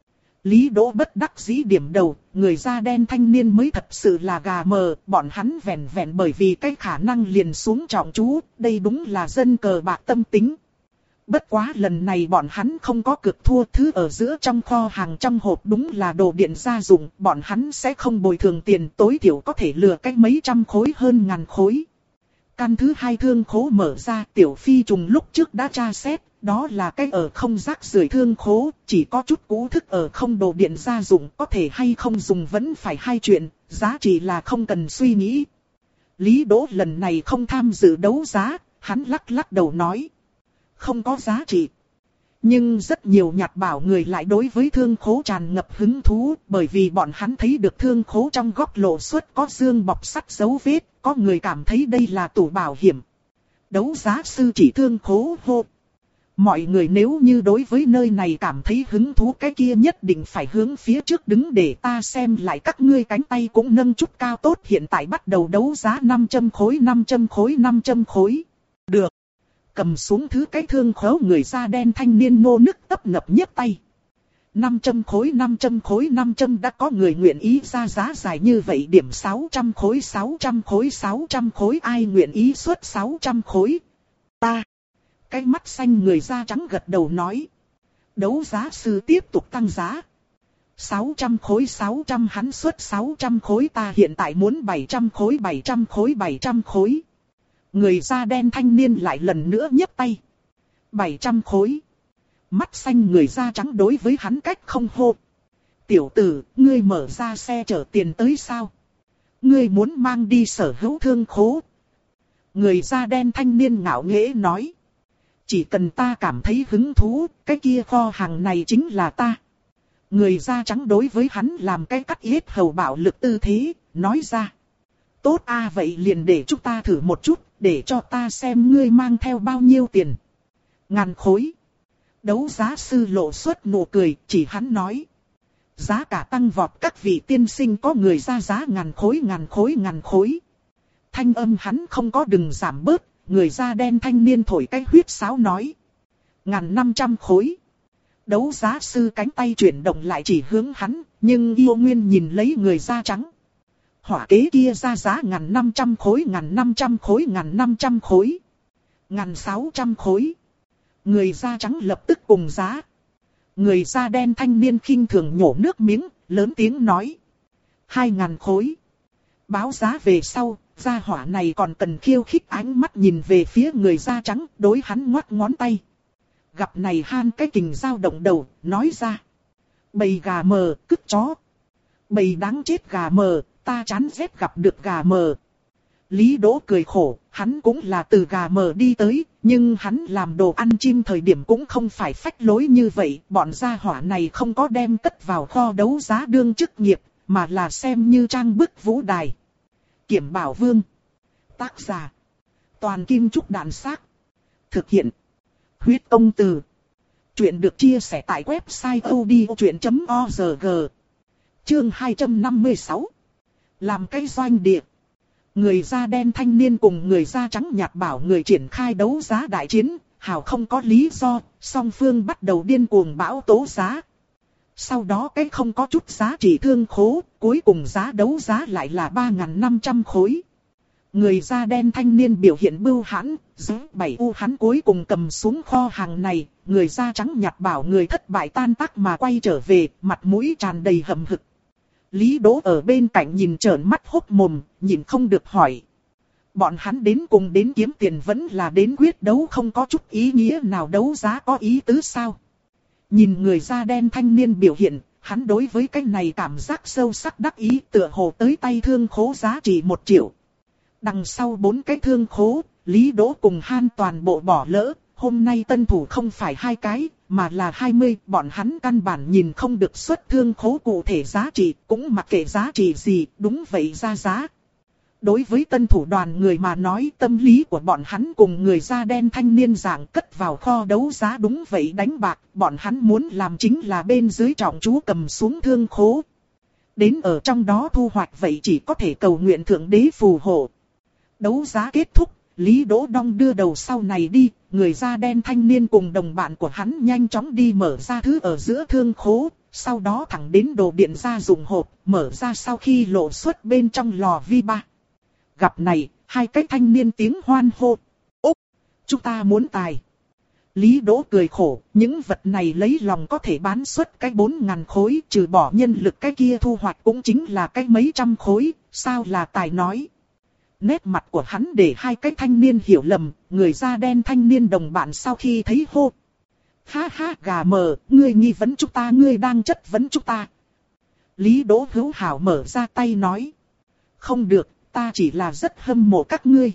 Lý Đỗ bất đắc dĩ điểm đầu, người da đen thanh niên mới thật sự là gà mờ, bọn hắn vẹn vẹn bởi vì cái khả năng liền xuống trọng chú, đây đúng là dân cờ bạc tâm tính. Bất quá lần này bọn hắn không có cược thua, thứ ở giữa trong kho hàng trong hộp đúng là đồ điện gia dụng, bọn hắn sẽ không bồi thường tiền, tối thiểu có thể lừa cách mấy trăm khối hơn ngàn khối. Căn thứ hai thương khố mở ra, tiểu phi trùng lúc trước đã tra xét, đó là cái ở không rác rưởi thương khố, chỉ có chút cũ thức ở không đồ điện gia dụng, có thể hay không dùng vẫn phải hai chuyện, giá trị là không cần suy nghĩ. Lý Đỗ lần này không tham dự đấu giá, hắn lắc lắc đầu nói. Không có giá trị. Nhưng rất nhiều nhặt bảo người lại đối với thương khố tràn ngập hứng thú, bởi vì bọn hắn thấy được thương khố trong góc lộ xuất có dương bọc sắt dấu vết, có người cảm thấy đây là tủ bảo hiểm. Đấu giá sư chỉ thương khố hô. Mọi người nếu như đối với nơi này cảm thấy hứng thú, cái kia nhất định phải hướng phía trước đứng để ta xem lại, các ngươi cánh tay cũng nâng chút cao tốt, hiện tại bắt đầu đấu giá năm trăm khối, năm trăm khối, năm trăm khối. Được. Cầm xuống thứ cái thương khố, người da đen thanh niên nô nức tấp nập nhấc tay. năm trăm khối, năm trăm khối, năm trăm đã có người nguyện ý ra giá dài như vậy, điểm sáu trăm khối, sáu trăm khối, sáu trăm khối, ai nguyện ý xuất sáu trăm khối? Ta. Cái mắt xanh người da trắng gật đầu nói. Đấu giá sư tiếp tục tăng giá. sáu trăm khối, sáu trăm hắn xuất sáu trăm khối, ta hiện tại muốn bảy trăm khối, bảy trăm khối, bảy trăm khối. Người da đen thanh niên lại lần nữa nhấc tay. bảy trăm khối. Mắt xanh người da trắng đối với hắn cách không hô. Tiểu tử, ngươi mở ra xe chở tiền tới sao? Ngươi muốn mang đi sở hữu thương khố. Người da đen thanh niên ngạo nghễ nói. Chỉ cần ta cảm thấy hứng thú, cái kia kho hàng này chính là ta. Người da trắng đối với hắn làm cái cắt yết hầu bạo lực tư thế, nói ra. Tốt a, vậy liền để chúng ta thử một chút, để cho ta xem ngươi mang theo bao nhiêu tiền. Ngàn khối. Đấu giá sư lộ xuất nụ cười, chỉ hắn nói. Giá cả tăng vọt, các vị tiên sinh có người ra giá ngàn khối, ngàn khối, ngàn khối. Thanh âm hắn không có đừng giảm bớt, người da đen thanh niên thổi cái huyết sáo nói. Ngàn năm trăm khối. Đấu giá sư cánh tay chuyển động lại chỉ hướng hắn, nhưng yêu nguyên nhìn lấy người da trắng. Hỏa kế kia ra giá ngàn năm trăm khối, ngàn năm trăm khối, ngàn năm trăm khối. Ngàn sáu trăm khối. Người da trắng lập tức cùng giá. Người da đen thanh niên khinh thường nhổ nước miếng, lớn tiếng nói. Hai ngàn khối. Báo giá về sau, gia hỏa này còn cần khiêu khích ánh mắt nhìn về phía người da trắng, đối hắn ngoắc ngón tay. Gặp này han cái kình dao động đầu, nói ra. Bầy gà mờ, cứt chó. Bầy đáng chết gà mờ, ta chán ghét gặp được gà mờ. Lý Đỗ cười khổ, hắn cũng là từ gà mờ đi tới, nhưng hắn làm đồ ăn chim thời điểm cũng không phải phách lối như vậy. Bọn gia hỏa này không có đem cất vào kho đấu giá đương chức nghiệp, mà là xem như trang bức vũ đài. Kiểm Bảo Vương. Tác giả. Toàn Kim Trúc Đàn Xác. Thực hiện. Huyết Công Từ. Chuyện được chia sẻ tại website odchuyện chấm org. Chương hai trăm năm mươi sáu. Làm cây doanh địa. Người da đen thanh niên cùng người da trắng nhạt bảo người triển khai đấu giá đại chiến, hào không có lý do, song phương bắt đầu điên cuồng bão tố giá. Sau đó cái không có chút giá trị thương khố, cuối cùng giá đấu giá lại là ba nghìn năm trăm khối. Người da đen thanh niên biểu hiện bưu hãn, giữ bảy u hắn cuối cùng cầm xuống kho hàng này, người da trắng nhạt bảo người thất bại tan tác mà quay trở về, mặt mũi tràn đầy hầm hực. Lý Đỗ ở bên cạnh nhìn trợn mắt hốc mồm, nhìn không được hỏi. Bọn hắn đến cùng đến kiếm tiền vẫn là đến quyết đấu, không có chút ý nghĩa nào đấu giá có ý tứ sao? Nhìn người da đen thanh niên biểu hiện, hắn đối với cái này cảm giác sâu sắc đắc ý, tựa hồ tới tay thương khố giá trị một triệu. Đằng sau bốn cái thương khố, Lý Đỗ cùng Han toàn bộ bỏ lỡ, hôm nay tân thủ không phải hai cái, mà là hai mươi, bọn hắn căn bản nhìn không được xuất thương khố cụ thể giá trị, cũng mặc kệ giá trị gì, đúng vậy ra giá. Đối với tân thủ đoàn người mà nói, tâm lý của bọn hắn cùng người da đen thanh niên dạng cất vào kho đấu giá đúng vậy đánh bạc, bọn hắn muốn làm chính là bên dưới trọng chú cầm xuống thương khố. Đến ở trong đó thu hoạch vậy chỉ có thể cầu nguyện thượng đế phù hộ. Đấu giá kết thúc, Lý Đỗ đong đưa đầu sau này đi, người da đen thanh niên cùng đồng bạn của hắn nhanh chóng đi mở ra thứ ở giữa thương khố, sau đó thẳng đến đồ điện gia dụng hộp, mở ra sau khi lộ xuất bên trong lò vi ba. Gặp này, hai cái thanh niên tiếng hoan hô. Úc, chúng ta muốn tài. Lý Đỗ cười khổ, những vật này lấy lòng có thể bán xuất cái bốn ngàn khối, trừ bỏ nhân lực cái kia thu hoạch cũng chính là cái mấy trăm khối, sao là tài nói. Nét mặt của hắn để hai cái thanh niên hiểu lầm, người da đen thanh niên đồng bạn sau khi thấy hô. Ha ha gà mờ, ngươi nghi vấn chúng ta, ngươi đang chất vấn chúng ta. Lý Đỗ hữu hảo mở ra tay nói. Không được, ta chỉ là rất hâm mộ các ngươi.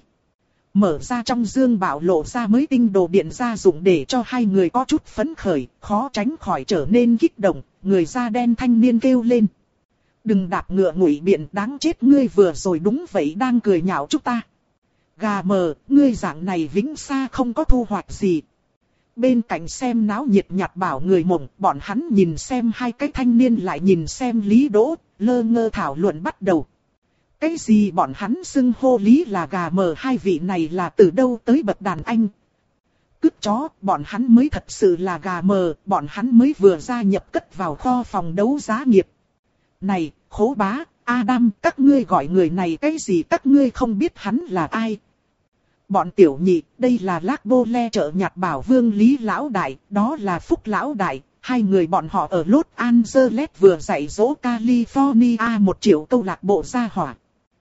Mở ra trong dương bảo lộ ra mới tinh đồ điện gia dụng để cho hai người có chút phấn khởi, khó tránh khỏi trở nên kích động, người da đen thanh niên kêu lên. Đừng đạp ngựa ngụy biện, đáng chết, ngươi vừa rồi đúng vậy đang cười nhạo chúng ta. Gà mờ, ngươi dạng này vĩnh xa không có thu hoạch gì. Bên cạnh xem náo nhiệt nhạt bảo người mộng, bọn hắn nhìn xem hai cái thanh niên lại nhìn xem Lý Đỗ, lơ ngơ thảo luận bắt đầu. Cái gì bọn hắn xưng hô Lý là gà mờ, hai vị này là từ đâu tới bậc đàn anh? cứt chó, bọn hắn mới thật sự là gà mờ, bọn hắn mới vừa gia nhập cất vào kho phòng đấu giá nghiệp. Này, Khố bá, Adam, các ngươi gọi người này cái gì, các ngươi không biết hắn là ai? Bọn tiểu nhị, đây là Lác Bô Le chợ nhặt bảo vương Lý Lão Đại, đó là Phúc Lão Đại. Hai người bọn họ ở Los Angeles vừa dạy dỗ California một triệu câu lạc bộ gia hỏa.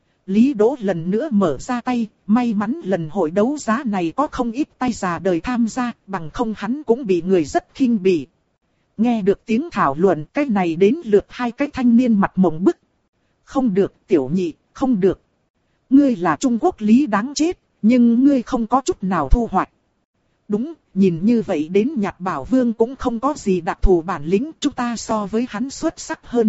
Lý Đỗ lần nữa mở ra tay, may mắn lần hội đấu giá này có không ít tay già đời tham gia, bằng không hắn cũng bị người rất khinh bỉ. Nghe được tiếng thảo luận, cái này đến lượt hai cái thanh niên mặt mộng bức. Không được, tiểu nhị, không được. Ngươi là Trung Quốc Lý đáng chết, nhưng ngươi không có chút nào thu hoạch. Đúng, nhìn như vậy đến nhặt bảo vương cũng không có gì đặc thù bản lĩnh, chúng ta so với hắn xuất sắc hơn.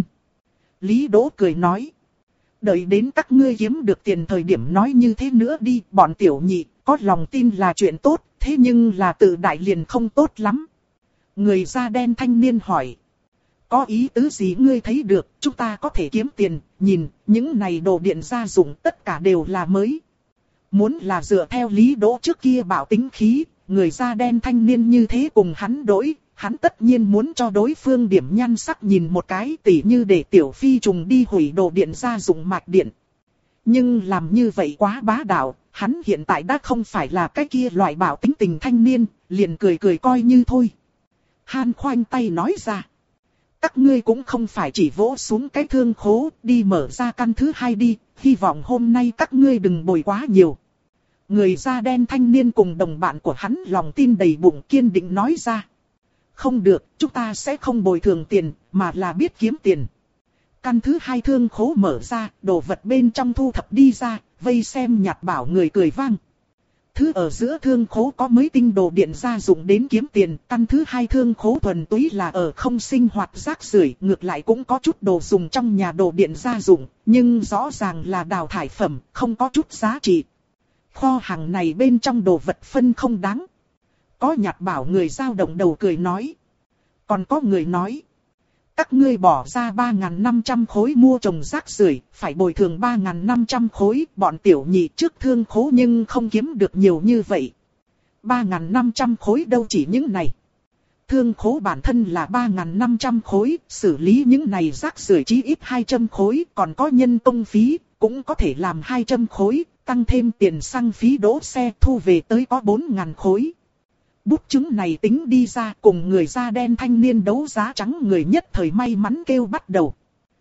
Lý Đỗ cười nói. Đợi đến các ngươi kiếm được tiền thời điểm nói như thế nữa đi, bọn tiểu nhị, có lòng tin là chuyện tốt, thế nhưng là tự đại liền không tốt lắm. Người da đen thanh niên hỏi. Có ý tứ gì ngươi thấy được, chúng ta có thể kiếm tiền, nhìn, những này đồ điện gia dụng tất cả đều là mới. Muốn là dựa theo Lý Đỗ trước kia bảo tính khí, người da đen thanh niên như thế cùng hắn đối, hắn tất nhiên muốn cho đối phương điểm nhan sắc nhìn một cái, tỉ như để tiểu phi trùng đi hủy đồ điện gia dụng mạch điện. Nhưng làm như vậy quá bá đạo, hắn hiện tại đã không phải là cái kia loại bảo tính tình thanh niên, liền cười cười coi như thôi. Han khoanh tay nói ra. Các ngươi cũng không phải chỉ vỗ xuống cái thương khố, đi mở ra căn thứ hai đi, hy vọng hôm nay các ngươi đừng bồi quá nhiều. Người da đen thanh niên cùng đồng bạn của hắn lòng tin đầy bụng kiên định nói ra. Không được, chúng ta sẽ không bồi thường tiền, mà là biết kiếm tiền. Căn thứ hai thương khố mở ra, đồ vật bên trong thu thập đi ra, vây xem nhặt bảo người cười vang. Thứ ở giữa thương khố có mấy tinh đồ điện gia dụng đến kiếm tiền, căn thứ hai thương khố thuần túy là ở không sinh hoạt rác rưởi, ngược lại cũng có chút đồ dùng trong nhà đồ điện gia dụng, nhưng rõ ràng là đào thải phẩm, không có chút giá trị. Kho hàng này bên trong đồ vật phân không đáng. Có nhặt bảo người dao động đầu cười nói. Còn có người nói. Các ngươi bỏ ra ba nghìn năm trăm khối mua trồng rác rưởi, phải bồi thường ba nghìn năm trăm khối, bọn tiểu nhị trước thương khố nhưng không kiếm được nhiều như vậy. ba nghìn năm trăm khối đâu chỉ những này. Thương khố bản thân là ba nghìn năm trăm khối, xử lý những này rác rưởi chí ít hai trăm khối, còn có nhân công phí, cũng có thể làm hai trăm khối, tăng thêm tiền xăng phí đỗ xe thu về tới có bốn nghìn khối. Bút chứng này tính đi ra cùng người da đen thanh niên đấu giá trắng người nhất thời may mắn kêu bắt đầu.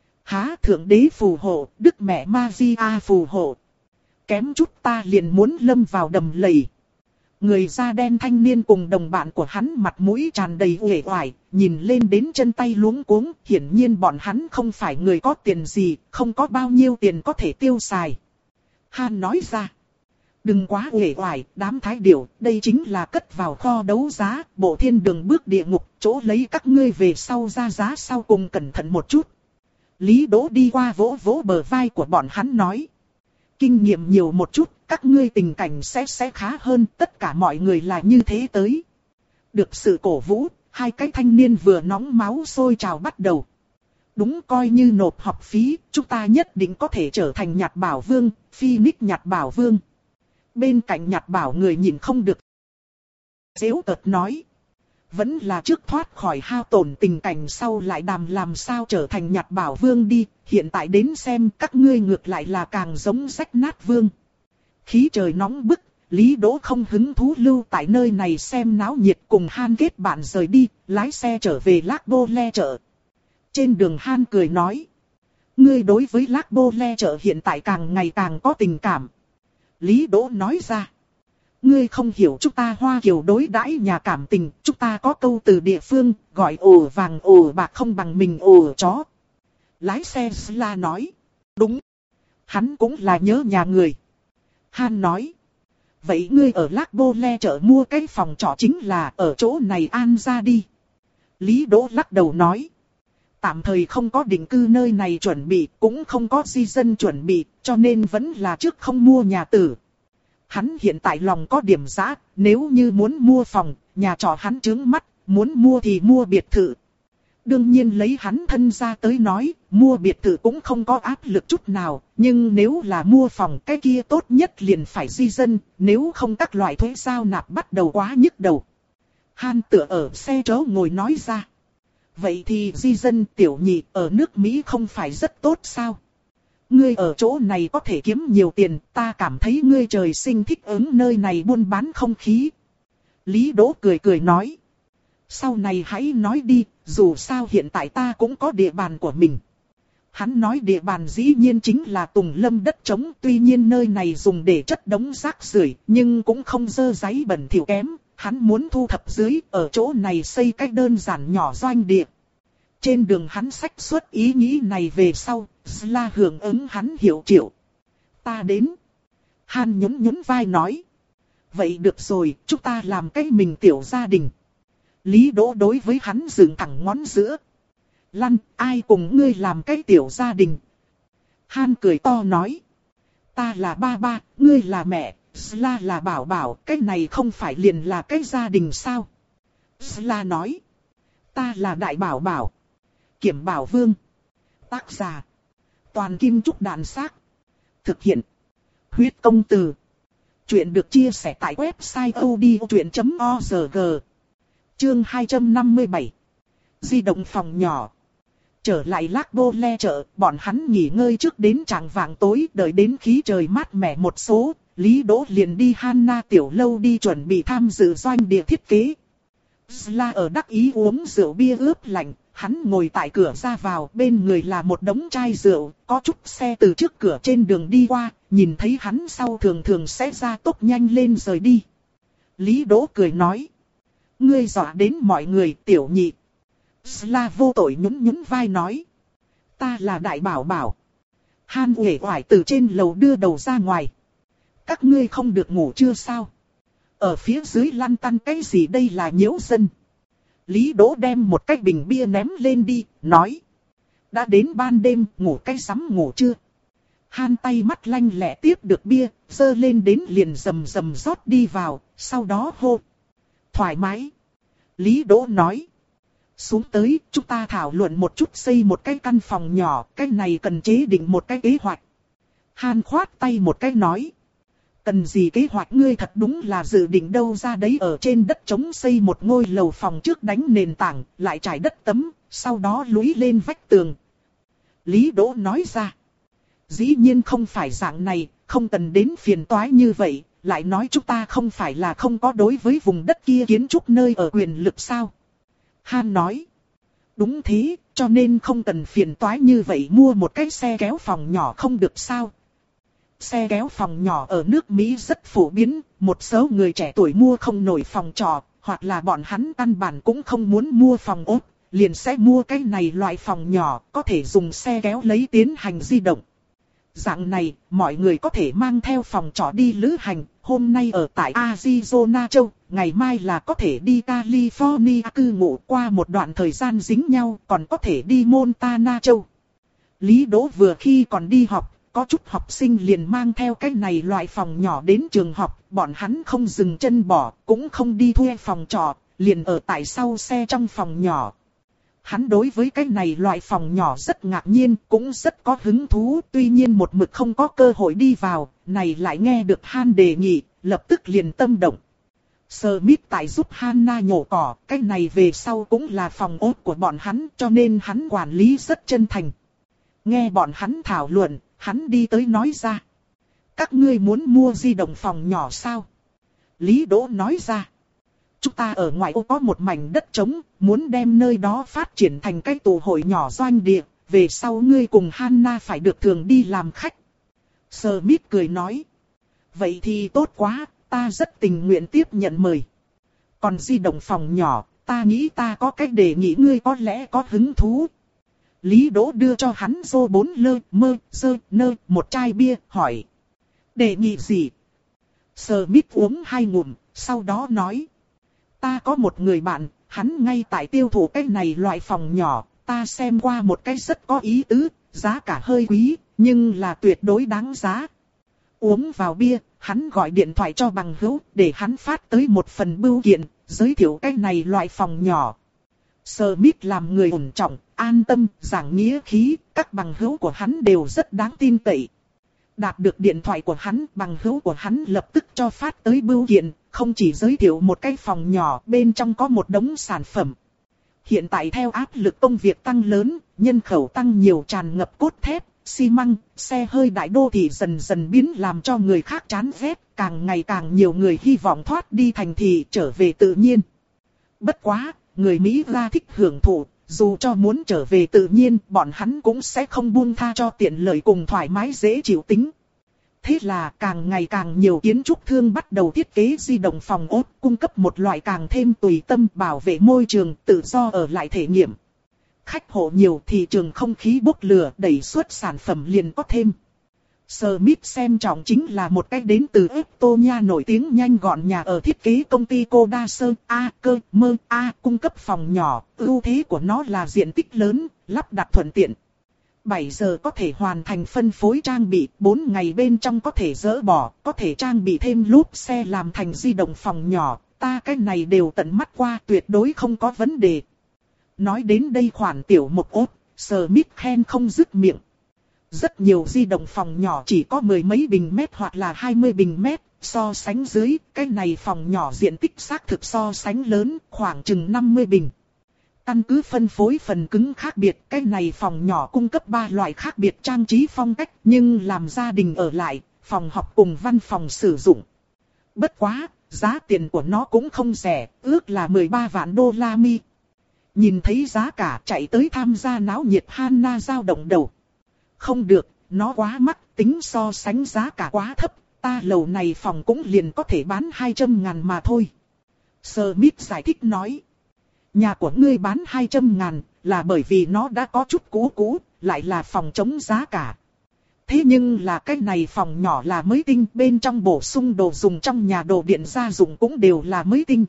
Há thượng đế phù hộ, đức mẹ Maria phù hộ. Kém chút ta liền muốn lâm vào đầm lầy. Người da đen thanh niên cùng đồng bạn của hắn mặt mũi tràn đầy uể oải, nhìn lên đến chân tay luống cuống, hiển nhiên bọn hắn không phải người có tiền gì, không có bao nhiêu tiền có thể tiêu xài. Han nói ra. Đừng quá uể oải, đám thái điểu, đây chính là cất vào kho đấu giá, bộ thiên đường bước địa ngục, chỗ lấy các ngươi về sau ra giá sau cùng cẩn thận một chút. Lý Đỗ đi qua vỗ vỗ bờ vai của bọn hắn nói. Kinh nghiệm nhiều một chút, các ngươi tình cảnh sẽ sẽ khá hơn, tất cả mọi người là như thế tới. Được sự cổ vũ, hai cái thanh niên vừa nóng máu sôi trào bắt đầu. Đúng coi như nộp học phí, chúng ta nhất định có thể trở thành nhặt bảo vương, Phoenix nhặt bảo vương. Bên cạnh nhặt bảo người nhìn không được. Giễu cợt nói. Vẫn là trước thoát khỏi hao tổn tình cảnh sau lại đàm làm sao trở thành nhặt bảo vương đi. Hiện tại đến xem các ngươi ngược lại là càng giống rách nát vương. Khí trời nóng bức, Lý Đỗ không hứng thú lưu tại nơi này xem náo nhiệt cùng Han kết bạn rời đi, lái xe trở về Lác Bô Le chợ. Trên đường Han cười nói. Ngươi đối với Lác Bô Le chợ hiện tại càng ngày càng có tình cảm. Lý Đỗ nói ra. Ngươi không hiểu chúng ta Hoa Kiều đối đãi nhà cảm tình, chúng ta có câu từ địa phương, gọi ổ vàng ổ bạc không bằng mình ổ chó. Lái xe Sla nói. Đúng. Hắn cũng là nhớ nhà người. Han nói. Vậy ngươi ở Lác Bô Le chợ mua cái phòng trọ chính là ở chỗ này an ra đi. Lý Đỗ lắc đầu nói. Tạm thời không có định cư nơi này chuẩn bị, cũng không có di dân chuẩn bị, cho nên vẫn là trước không mua nhà tử. Hắn hiện tại lòng có điểm giá, nếu như muốn mua phòng, nhà trọ hắn trướng mắt, muốn mua thì mua biệt thự. Đương nhiên lấy hắn thân ra tới nói, mua biệt thự cũng không có áp lực chút nào, nhưng nếu là mua phòng cái kia tốt nhất liền phải di dân, nếu không các loại thuế giao nạp bắt đầu quá nhức đầu. Han tựa ở xe chỗ ngồi nói ra. Vậy thì di dân tiểu nhị ở nước Mỹ không phải rất tốt sao? Ngươi ở chỗ này có thể kiếm nhiều tiền, ta cảm thấy ngươi trời sinh thích ứng nơi này buôn bán không khí. Lý Đỗ cười cười nói. Sau này hãy nói đi, dù sao hiện tại ta cũng có địa bàn của mình. Hắn nói địa bàn dĩ nhiên chính là Tùng Lâm đất trống, tuy nhiên nơi này dùng để chất đống rác rưởi, nhưng cũng không dơ dáy bẩn thỉu kém. Hắn muốn thu thập dưới, ở chỗ này xây cách đơn giản nhỏ doanh địa. Trên đường hắn xách xuất ý nghĩ này về sau, Sla hưởng ứng hắn hiệu triệu. Ta đến. Han nhún nhún vai nói. Vậy được rồi, chúng ta làm cái mình tiểu gia đình. Lý Đỗ đối với hắn dựng thẳng ngón giữa. Lăn, ai cùng ngươi làm cái tiểu gia đình? Han cười to nói. Ta là ba ba, ngươi là mẹ, Sla là bảo bảo, cái này không phải liền là cái gia đình sao? Sla nói. Ta là đại bảo bảo. Kiểm Bảo Vương. Tác giả. Toàn Kim Trúc Đàn Xác. Thực hiện. Huyết Công Từ. Chuyện được chia sẻ tại website odchuyện chấm org. Chương hai trăm năm mươi bảy. Di động phòng nhỏ. Trở lại Lác Bô Le chợ, bọn hắn nghỉ ngơi trước đến chạng vạng tối, đợi đến khí trời mát mẻ một số, Lý Đỗ liền đi Hanna tiểu lâu đi chuẩn bị tham dự doanh địa thiết kế. Sla ở đắc ý uống rượu bia ướp lạnh, hắn ngồi tại cửa ra vào, bên người là một đống chai rượu, có chút xe từ trước cửa trên đường đi qua, nhìn thấy hắn sau thường thường sẽ ra tốc nhanh lên rời đi. Lý Đỗ cười nói. Ngươi dọa đến mọi người tiểu nhị. Sla vô tội nhún nhún vai nói. Ta là đại bảo bảo. Han uể oải từ trên lầu đưa đầu ra ngoài. Các ngươi không được ngủ chưa sao? Ở phía dưới lăn tăn cái gì đây là nhiễu dân. Lý Đỗ đem một cái bình bia ném lên đi, nói. Đã đến ban đêm, ngủ cái sắm ngủ chưa? Han tay mắt lanh lẹ tiếp được bia, dơ lên đến liền rầm rầm rót đi vào, sau đó hô. Thoải mái. Lý Đỗ nói. Xuống tới, chúng ta thảo luận một chút xây một cái căn phòng nhỏ, cái này cần chế định một cái kế hoạch. Han khoát tay một cái nói. Cần gì kế hoạch ngươi thật đúng là dự định đâu ra đấy ở trên đất trống xây một ngôi lầu phòng trước đánh nền tảng, lại trải đất tấm, sau đó lũy lên vách tường. Lý Đỗ nói ra. Dĩ nhiên không phải dạng này, không cần đến phiền toái như vậy, lại nói chúng ta không phải là không có đối với vùng đất kia kiến trúc nơi ở quyền lực sao. Han nói. Đúng thế, cho nên không cần phiền toái như vậy mua một cái xe kéo phòng nhỏ không được sao. Xe kéo phòng nhỏ ở nước Mỹ rất phổ biến, một số người trẻ tuổi mua không nổi phòng trọ, hoặc là bọn hắn căn bản cũng không muốn mua phòng ốt, liền sẽ mua cái này loại phòng nhỏ, có thể dùng xe kéo lấy tiến hành di động. Dạng này, mọi người có thể mang theo phòng trọ đi lữ hành, hôm nay ở tại Arizona châu, ngày mai là có thể đi California cư ngụ qua một đoạn thời gian dính nhau, còn có thể đi Montana châu. Lý Đỗ vừa khi còn đi học, có chút học sinh liền mang theo cái này loại phòng nhỏ đến trường học, bọn hắn không dừng chân bỏ, cũng không đi thuê phòng trọ, liền ở tại sau xe trong phòng nhỏ. Hắn đối với cái này loại phòng nhỏ rất ngạc nhiên, cũng rất có hứng thú, tuy nhiên một mực không có cơ hội đi vào, này lại nghe được Han đề nghị, lập tức liền tâm động. Smith tại giúp Hanna nhổ cỏ, cái này về sau cũng là phòng ốt của bọn hắn, cho nên hắn quản lý rất chân thành. Nghe bọn hắn thảo luận, hắn đi tới nói ra. Các ngươi muốn mua di động phòng nhỏ sao? Lý Đỗ nói ra. Chúng ta ở ngoại ô có một mảnh đất trống, muốn đem nơi đó phát triển thành cái tụ hội nhỏ doanh địa, về sau ngươi cùng Hanna phải được thường đi làm khách. Smith cười nói. Vậy thì tốt quá, ta rất tình nguyện tiếp nhận mời. Còn di động phòng nhỏ, ta nghĩ ta có cách đề nghị ngươi có lẽ có hứng thú. Lý Đỗ đưa cho hắn rô bốn lơ, mơ, sơ, nơ, một chai bia, hỏi. Đề nghị gì? Smith uống hai ngụm, sau đó nói. Ta có một người bạn, hắn ngay tại tiêu thụ cái này loại phòng nhỏ, ta xem qua một cái rất có ý tứ, giá cả hơi quý, nhưng là tuyệt đối đáng giá. Uống vào bia, hắn gọi điện thoại cho bằng hữu, để hắn phát tới một phần bưu kiện, giới thiệu cái này loại phòng nhỏ. Smith làm người ổn trọng, an tâm, giảng nghĩa khí, các bằng hữu của hắn đều rất đáng tin cậy. Đạt được điện thoại của hắn, bằng hữu của hắn lập tức cho phát tới bưu kiện, không chỉ giới thiệu một cái phòng nhỏ, bên trong có một đống sản phẩm. Hiện tại theo áp lực công việc tăng lớn, nhân khẩu tăng nhiều, tràn ngập cốt thép, xi măng, xe hơi đại đô thị dần dần biến làm cho người khác chán ghét, càng ngày càng nhiều người hy vọng thoát đi thành thị trở về tự nhiên. Bất quá, người Mỹ ra thích hưởng thụ, dù cho muốn trở về tự nhiên, bọn hắn cũng sẽ không buông tha cho tiện lợi cùng thoải mái dễ chịu tính. Thế là càng ngày càng nhiều kiến trúc thương bắt đầu thiết kế di động phòng ốt, cung cấp một loại càng thêm tùy tâm bảo vệ môi trường, tự do ở lại thể nghiệm. Khách hộ nhiều, thị trường không khí bốc lửa, đẩy suất sản phẩm liền có thêm. Smith xem trọng chính là một cái đến từ Estonia nổi tiếng nhanh gọn nhà ở thiết kế công ty Kodaser A cơ mơ A cung cấp phòng nhỏ, ưu thế của nó là diện tích lớn, lắp đặt thuận tiện. bảy giờ có thể hoàn thành phân phối trang bị, bốn ngày bên trong có thể dỡ bỏ, có thể trang bị thêm lốp xe làm thành di động phòng nhỏ, ta cái này đều tận mắt qua, tuyệt đối không có vấn đề. Nói đến đây khoản tiểu một ốt, Smith khen không dứt miệng. Rất nhiều di động phòng nhỏ chỉ có mười mấy bình mét hoặc là hai mươi bình mét, so sánh dưới, cái này phòng nhỏ diện tích xác thực so sánh lớn, khoảng chừng năm mươi bình. Căn cứ phân phối phần cứng khác biệt, cái này phòng nhỏ cung cấp ba loại khác biệt trang trí phong cách, nhưng làm gia đình ở lại, phòng học cùng văn phòng sử dụng. Bất quá, giá tiền của nó cũng không rẻ, ước là mười ba vạn đô la Mi. Nhìn thấy giá cả chạy tới tham gia náo nhiệt Hana dao động đầu. Không được, nó quá mắc, tính so sánh giá cả quá thấp, ta lầu này phòng cũng liền có thể bán hai trăm ngàn mà thôi. Smith giải thích nói. Nhà của ngươi bán hai trăm ngàn là bởi vì nó đã có chút cũ cũ, lại là phòng chống giá cả. Thế nhưng là cái này phòng nhỏ là mới tinh, bên trong bổ sung đồ dùng trong nhà, đồ điện gia dụng cũng đều là mới tinh.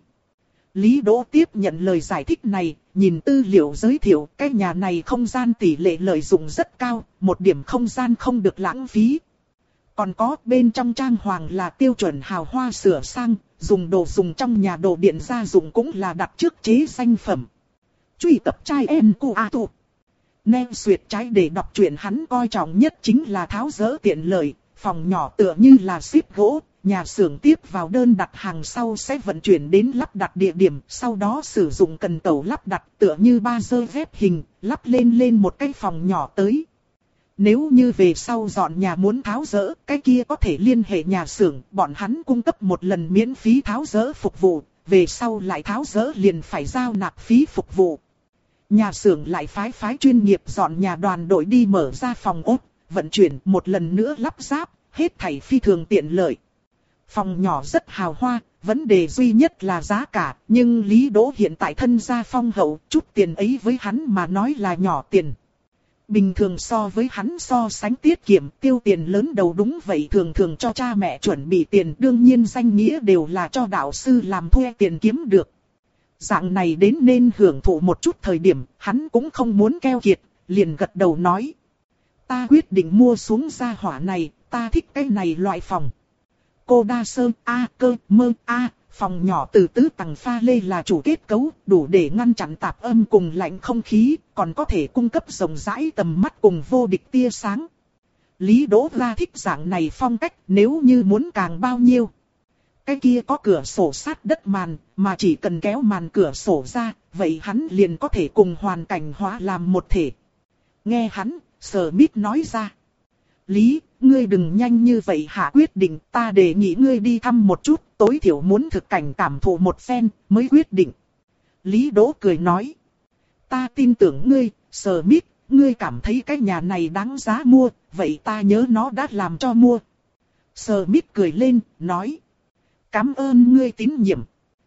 Lý Đỗ tiếp nhận lời giải thích này, nhìn tư liệu giới thiệu, cái nhà này không gian tỷ lệ lợi dụng rất cao, một điểm không gian không được lãng phí. Còn có bên trong trang hoàng là tiêu chuẩn hào hoa sửa sang, dùng đồ dùng trong nhà, đồ điện gia dụng cũng là đặt trước chế danh phẩm. Truy cập trai em cu a tu. Nên duyệt trái để đọc truyện, hắn coi trọng nhất chính là tháo dỡ tiện lợi, phòng nhỏ tựa như là ship gỗ. Nhà xưởng tiếp vào đơn đặt hàng sau sẽ vận chuyển đến lắp đặt địa điểm, sau đó sử dụng cần tẩu lắp đặt, tựa như ba dơ ghép hình, lắp lên lên một cái phòng nhỏ tới. Nếu như về sau dọn nhà muốn tháo dỡ, cái kia có thể liên hệ nhà xưởng, bọn hắn cung cấp một lần miễn phí tháo dỡ phục vụ, về sau lại tháo dỡ liền phải giao nạp phí phục vụ. Nhà xưởng lại phái phái chuyên nghiệp dọn nhà đoàn đội đi mở ra phòng ốt, vận chuyển một lần nữa lắp ráp, hết thảy phi thường tiện lợi. Phòng nhỏ rất hào hoa, vấn đề duy nhất là giá cả, nhưng Lý Đỗ hiện tại thân gia phong hậu, chút tiền ấy với hắn mà nói là nhỏ tiền. Bình thường so với hắn so sánh tiết kiệm, tiêu tiền lớn đầu, đúng vậy, thường thường cho cha mẹ chuẩn bị tiền, đương nhiên danh nghĩa đều là cho đạo sư làm thuê tiền kiếm được. Dạng này đến nên hưởng thụ một chút thời điểm, hắn cũng không muốn keo kiệt, liền gật đầu nói. Ta quyết định mua xuống gia hỏa này, ta thích cái này loại phòng. Kodaser A cơ mơ A, phòng nhỏ từ tứ tầng pha lê là chủ kết cấu, đủ để ngăn chặn tạp âm cùng lạnh không khí, còn có thể cung cấp rộng rãi tầm mắt cùng vô địch tia sáng. Lý Đỗ ra thích dạng này phong cách, nếu như muốn càng bao nhiêu. Cái kia có cửa sổ sát đất màn, mà chỉ cần kéo màn cửa sổ ra, vậy hắn liền có thể cùng hoàn cảnh hóa làm một thể. Nghe hắn, Smith nói ra. Lý, ngươi đừng nhanh như vậy hạ quyết định, ta đề nghị ngươi đi thăm một chút, tối thiểu muốn thực cảnh cảm thụ một phen, mới quyết định. Lý Đỗ cười nói. Ta tin tưởng ngươi, Smith, ngươi cảm thấy cái nhà này đáng giá mua, vậy ta nhớ nó đã làm cho mua. Smith cười lên, nói. Cảm ơn ngươi tín nhiệm.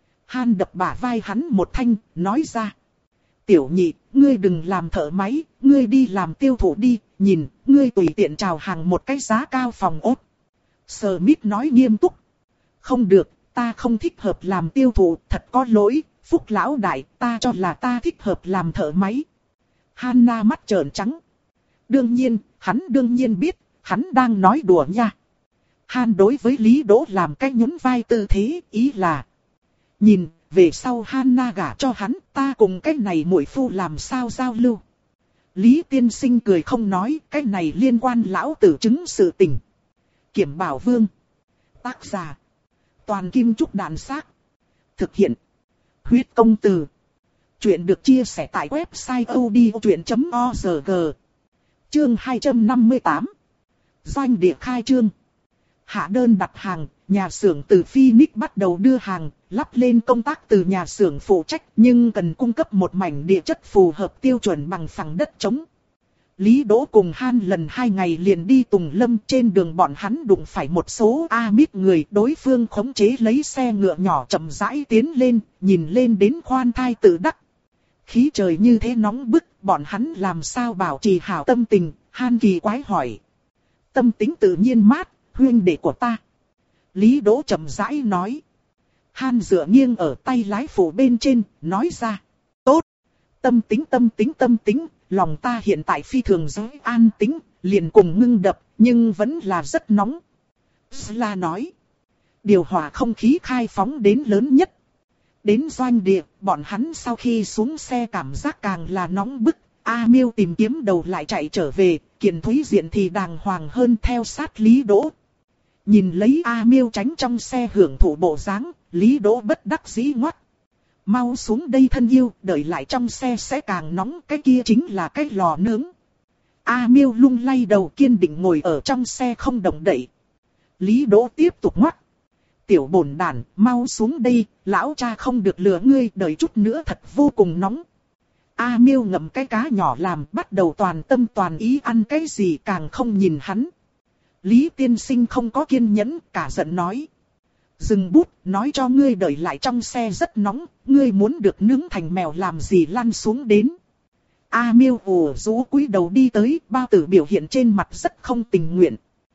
Han đập bả vai hắn một thanh, nói ra. Tiểu nhị, ngươi đừng làm thợ máy, ngươi đi làm tiêu thụ đi, nhìn, ngươi tùy tiện chào hàng một cái giá cao phòng ốt. Smith nói nghiêm túc. Không được, ta không thích hợp làm tiêu thụ, thật có lỗi, Phúc lão đại, ta cho là ta thích hợp làm thợ máy. Hana mắt trợn trắng. Đương nhiên, hắn đương nhiên biết, hắn đang nói đùa nha. Han đối với Lý Đỗ làm cái nhún vai tư thế, ý là. Nhìn, về sau Hanna gả cho hắn, ta cùng cái này muội phu làm sao giao lưu. Lý tiên sinh cười không nói, cái này liên quan lão tử chứng sự tình. Kiểm Bảo Vương. Tác giả. Toàn Kim Trúc Đàn Xác. Thực hiện. Huyết Công Từ. Chuyện được chia sẻ tại website odchuyện chấm org. Chương hai trăm năm mươi tám. Doanh địa khai trương. Hạ đơn đặt hàng, nhà xưởng từ Phoenix bắt đầu đưa hàng, lắp lên công tác từ nhà xưởng phụ trách nhưng cần cung cấp một mảnh địa chất phù hợp tiêu chuẩn bằng phẳng đất trống. Lý Đỗ cùng Han lần hai ngày liền đi Tùng Lâm, trên đường bọn hắn đụng phải một số Amip người, đối phương khống chế lấy xe ngựa nhỏ chậm rãi tiến lên, nhìn lên đến khoan thai tự đắc. Khí trời như thế nóng bức, bọn hắn làm sao bảo trì hảo tâm tình, Han kỳ quái hỏi. Tâm tính tự nhiên mát, huynh đệ của ta. Lý Đỗ chậm rãi nói. Han dựa nghiêng ở tay lái phụ bên trên, nói ra. Tốt. Tâm tính tâm tính tâm tính, lòng ta hiện tại phi thường giới an tĩnh, liền cùng ngưng đập, nhưng vẫn là rất nóng. Sla nói. Điều hòa không khí khai phóng đến lớn nhất. Đến doanh địa, bọn hắn sau khi xuống xe cảm giác càng là nóng bức. A Miêu tìm kiếm đầu lại chạy trở về, Kiền Thúy Diện thì đàng hoàng hơn theo sát Lý Đỗ. Nhìn lấy A Miêu tránh trong xe hưởng thụ bộ dáng, Lý Đỗ bất đắc dĩ ngoắt. Mau xuống đây thân yêu, đợi lại trong xe sẽ càng nóng, cái kia chính là cái lò nướng. A Miêu lung lay đầu kiên định ngồi ở trong xe không động đậy. Lý Đỗ tiếp tục ngoắt. Tiểu bổn đàn, mau xuống đây, lão cha không được lừa ngươi, đợi chút nữa thật vô cùng nóng. A Miêu ngậm cái cá nhỏ làm, bắt đầu toàn tâm toàn ý ăn cái gì càng không nhìn hắn. Lý tiên sinh không có kiên nhẫn, cả giận nói. Dừng bút, nói cho ngươi đợi lại trong xe rất nóng, ngươi muốn được nướng thành mèo làm gì lăn xuống đến. A Miêu ủ rũ cúi đầu đi tới, bao tử biểu hiện trên mặt rất không tình nguyện.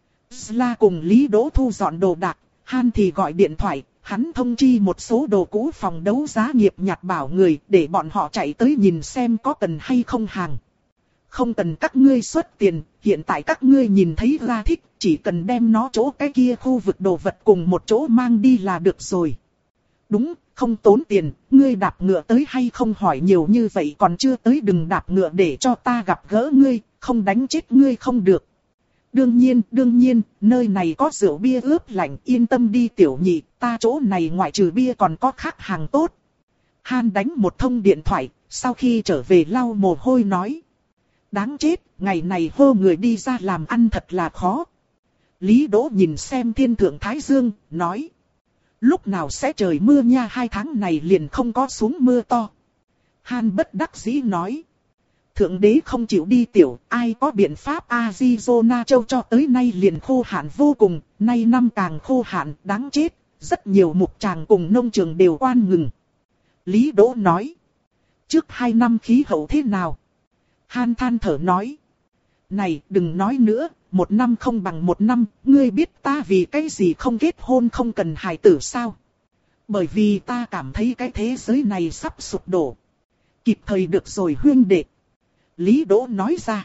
Sla cùng Lý Đỗ thu dọn đồ đạc, Han thì gọi điện thoại, hắn thông chi một số đồ cũ phòng đấu giá nghiệp nhặt bảo người để bọn họ chạy tới nhìn xem có cần hay không hàng. Không cần các ngươi xuất tiền, hiện tại các ngươi nhìn thấy ra thích, chỉ cần đem nó chỗ cái kia khu vực đồ vật cùng một chỗ mang đi là được rồi. Đúng, không tốn tiền, ngươi đạp ngựa tới hay không hỏi nhiều như vậy còn chưa tới đừng đạp ngựa để cho ta gặp gỡ ngươi, không đánh chết ngươi không được. Đương nhiên, đương nhiên, nơi này có rượu bia ướp lạnh, yên tâm đi tiểu nhị, ta chỗ này ngoại trừ bia còn có khác hàng tốt. Han đánh một thông điện thoại, sau khi trở về lau mồ hôi nói. Đáng chết, ngày này hô người đi ra làm ăn thật là khó. Lý Đỗ nhìn xem thiên thượng Thái Dương, nói. Lúc nào sẽ trời mưa nha, hai tháng này liền không có xuống mưa to. Han bất đắc dĩ nói. Thượng đế không chịu đi tiểu, ai có biện pháp. Arizona châu cho tới nay liền khô hạn vô cùng, nay năm càng khô hạn, đáng chết, rất nhiều mục tràng cùng nông trường đều quan ngừng. Lý Đỗ nói. Trước hai năm khí hậu thế nào? Han than thở nói. Này, đừng nói nữa, một năm không bằng một năm, ngươi biết ta vì cái gì không kết hôn không cần hài tử sao? Bởi vì ta cảm thấy cái thế giới này sắp sụp đổ. Kịp thời được rồi huynh đệ. Lý Đỗ nói ra.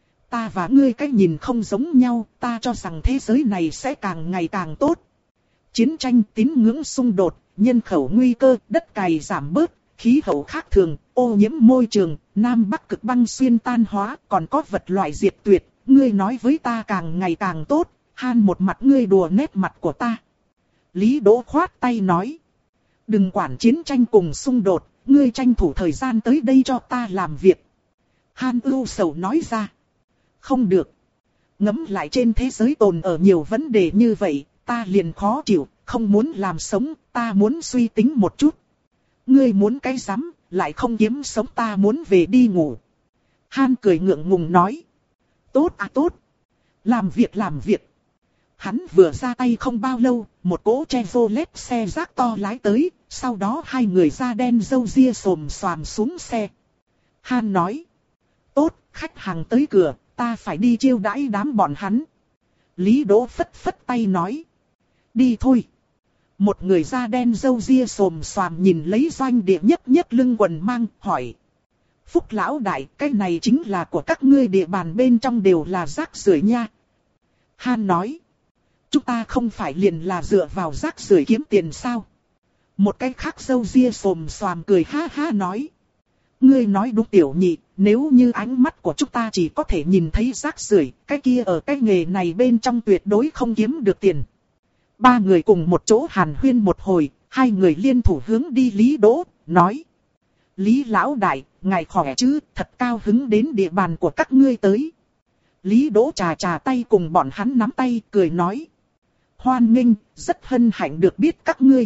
Ta và ngươi cái nhìn không giống nhau, ta cho rằng thế giới này sẽ càng ngày càng tốt. Chiến tranh, tín ngưỡng xung đột, nhân khẩu nguy cơ, đất cày giảm bớt, khí hậu khác thường, ô nhiễm môi trường, Nam Bắc cực băng xuyên tan hóa, còn có vật loại diệt tuyệt, ngươi nói với ta càng ngày càng tốt, Han một mặt ngươi đùa nét mặt của ta. Lý Đỗ khoát tay nói. Đừng quản chiến tranh cùng xung đột, ngươi tranh thủ thời gian tới đây cho ta làm việc. Han ưu sầu nói ra. Không được. Ngẫm lại trên thế giới tồn ở nhiều vấn đề như vậy, ta liền khó chịu, không muốn làm sống, ta muốn suy tính một chút. Ngươi muốn cái rắm, lại không kiếm sống, ta muốn về đi ngủ. Han cười ngượng ngùng nói. Tốt à tốt. Làm việc làm việc. Hắn vừa ra tay không bao lâu, một cỗ Chevrolet xe rác to lái tới, sau đó hai người da đen râu ria xồm xoàm xuống xe. Han nói. Tốt, khách hàng tới cửa, ta phải đi chiêu đãi đám bọn hắn. Lý Đỗ phất phất tay nói. Đi thôi. Một người da đen râu ria xồm xoàm nhìn lấy doanh địa nhất nhất lưng quần mang, hỏi. Phúc lão đại, cái này chính là của các ngươi, địa bàn bên trong đều là rác rưởi nha. Han nói. Chúng ta không phải liền là dựa vào rác rưởi kiếm tiền sao? Một cái khác râu ria xồm xoàm cười ha ha nói. Ngươi nói đúng tiểu nhị, nếu như ánh mắt của chúng ta chỉ có thể nhìn thấy rác rưởi, cái kia ở cái nghề này bên trong tuyệt đối không kiếm được tiền. Ba người cùng một chỗ hàn huyên một hồi, hai người liên thủ hướng đi Lý Đỗ, nói. Lý lão đại, ngài khỏe chứ, thật cao hứng đến địa bàn của các ngươi tới. Lý Đỗ trà trà tay cùng bọn hắn nắm tay, cười nói. Hoan nghênh, rất hân hạnh được biết các ngươi.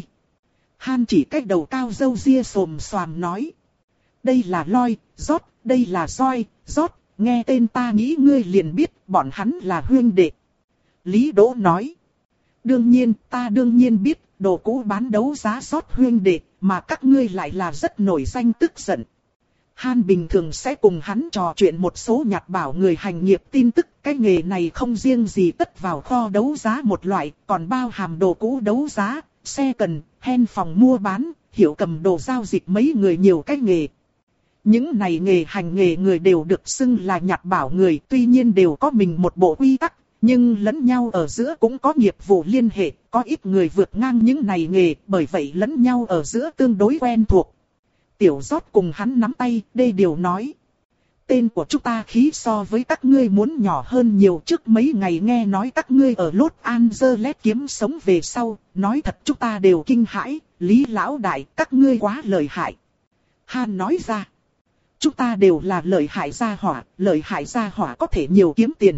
Han chỉ cái đầu cao râu ria xồm xoàm nói. Đây là Loi, Rót, đây là Roi, Rót, nghe tên ta nghĩ ngươi liền biết bọn hắn là huynh đệ. Lý Đỗ nói. Đương nhiên, ta đương nhiên biết, đồ cũ bán đấu giá Rót huynh đệ, mà các ngươi lại là rất nổi danh tức giận. Han bình thường sẽ cùng hắn trò chuyện một số nhặt bảo người hành nghiệp tin tức. Cái nghề này không riêng gì tất vào kho đấu giá một loại, còn bao hàm đồ cũ đấu giá, xe cần, hen phòng mua bán, hiểu cầm đồ giao dịch mấy người nhiều cái nghề. Những này nghề hành nghề người đều được xưng là nhặt bảo người, tuy nhiên đều có mình một bộ quy tắc, nhưng lẫn nhau ở giữa cũng có nghiệp vụ liên hệ, có ít người vượt ngang những này nghề, bởi vậy lẫn nhau ở giữa tương đối quen thuộc. Tiểu Rót cùng hắn nắm tay, đây điều nói. Tên của chúng ta khí so với các ngươi muốn nhỏ hơn nhiều, trước mấy ngày nghe nói các ngươi ở Los Angeles kiếm sống về sau, nói thật chúng ta đều kinh hãi, Lý lão đại, các ngươi quá lợi hại. Han nói ra. Chúng ta đều là lợi hại gia hỏa, lợi hại gia hỏa có thể nhiều kiếm tiền.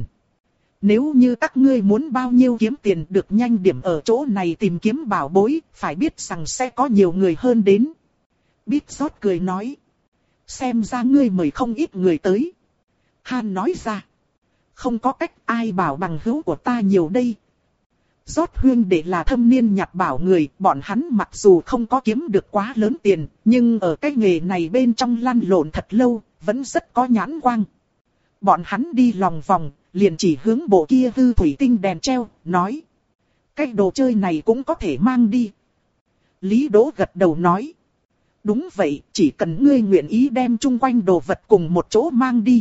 Nếu như các ngươi muốn bao nhiêu kiếm tiền được nhanh điểm ở chỗ này tìm kiếm bảo bối, phải biết rằng sẽ có nhiều người hơn đến. Bít Rót cười nói. Xem ra ngươi mời không ít người tới. Han nói ra. Không có cách, ai bảo bằng hữu của ta nhiều đây. Rót huynh đệ là thâm niên nhặt bảo người, bọn hắn mặc dù không có kiếm được quá lớn tiền, nhưng ở cái nghề này bên trong lăn lộn thật lâu, vẫn rất có nhãn quang. Bọn hắn đi lòng vòng, liền chỉ hướng bộ kia hư thủy tinh đèn treo, nói. Cái đồ chơi này cũng có thể mang đi. Lý Đỗ gật đầu nói. Đúng vậy, chỉ cần ngươi nguyện ý đem chung quanh đồ vật cùng một chỗ mang đi.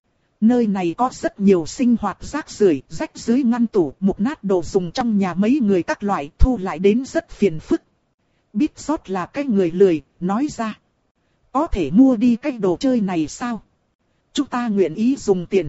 Nơi này có rất nhiều sinh hoạt rác rưởi, rách dưới ngăn tủ, mục nát đồ dùng trong nhà mấy người các loại, thu lại đến rất phiền phức. Bít Rót là cái người lười, nói ra. Có thể mua đi cái đồ chơi này sao? Chúng ta nguyện ý dùng tiền.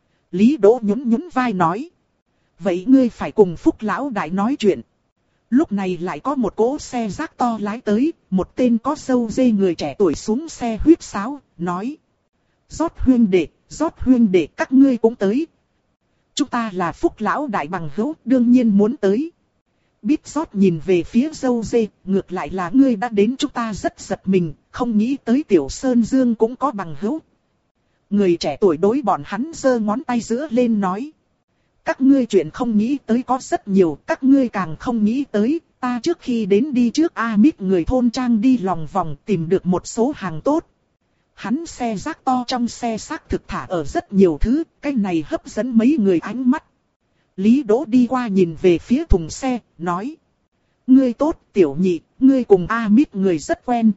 Lý Đỗ nhún nhún vai nói. Vậy ngươi phải cùng Phúc lão đại nói chuyện. Lúc này lại có một cỗ xe rác to lái tới, một tên có râu dê người trẻ tuổi xuống xe huýt sáo, nói. Rót huynh đệ, Rót huynh đệ các ngươi cũng tới. Chúng ta là Phúc lão đại bằng hữu, đương nhiên muốn tới. Bít Rót nhìn về phía râu dê, ngược lại là ngươi đã đến chúng ta rất giật mình, không nghĩ tới Tiểu Sơn Dương cũng có bằng hữu. Người trẻ tuổi đối bọn hắn giơ ngón tay giữa lên nói. Các ngươi chuyện không nghĩ tới có rất nhiều, các ngươi càng không nghĩ tới, ta trước khi đến đi trước A-mít người thôn trang đi lòng vòng tìm được một số hàng tốt. Hắn xe rác to trong xe xác thực thả ở rất nhiều thứ, cái này hấp dẫn mấy người ánh mắt. Lý Đỗ đi qua nhìn về phía thùng xe, nói. Ngươi tốt tiểu nhị, ngươi cùng A-mít người rất quen.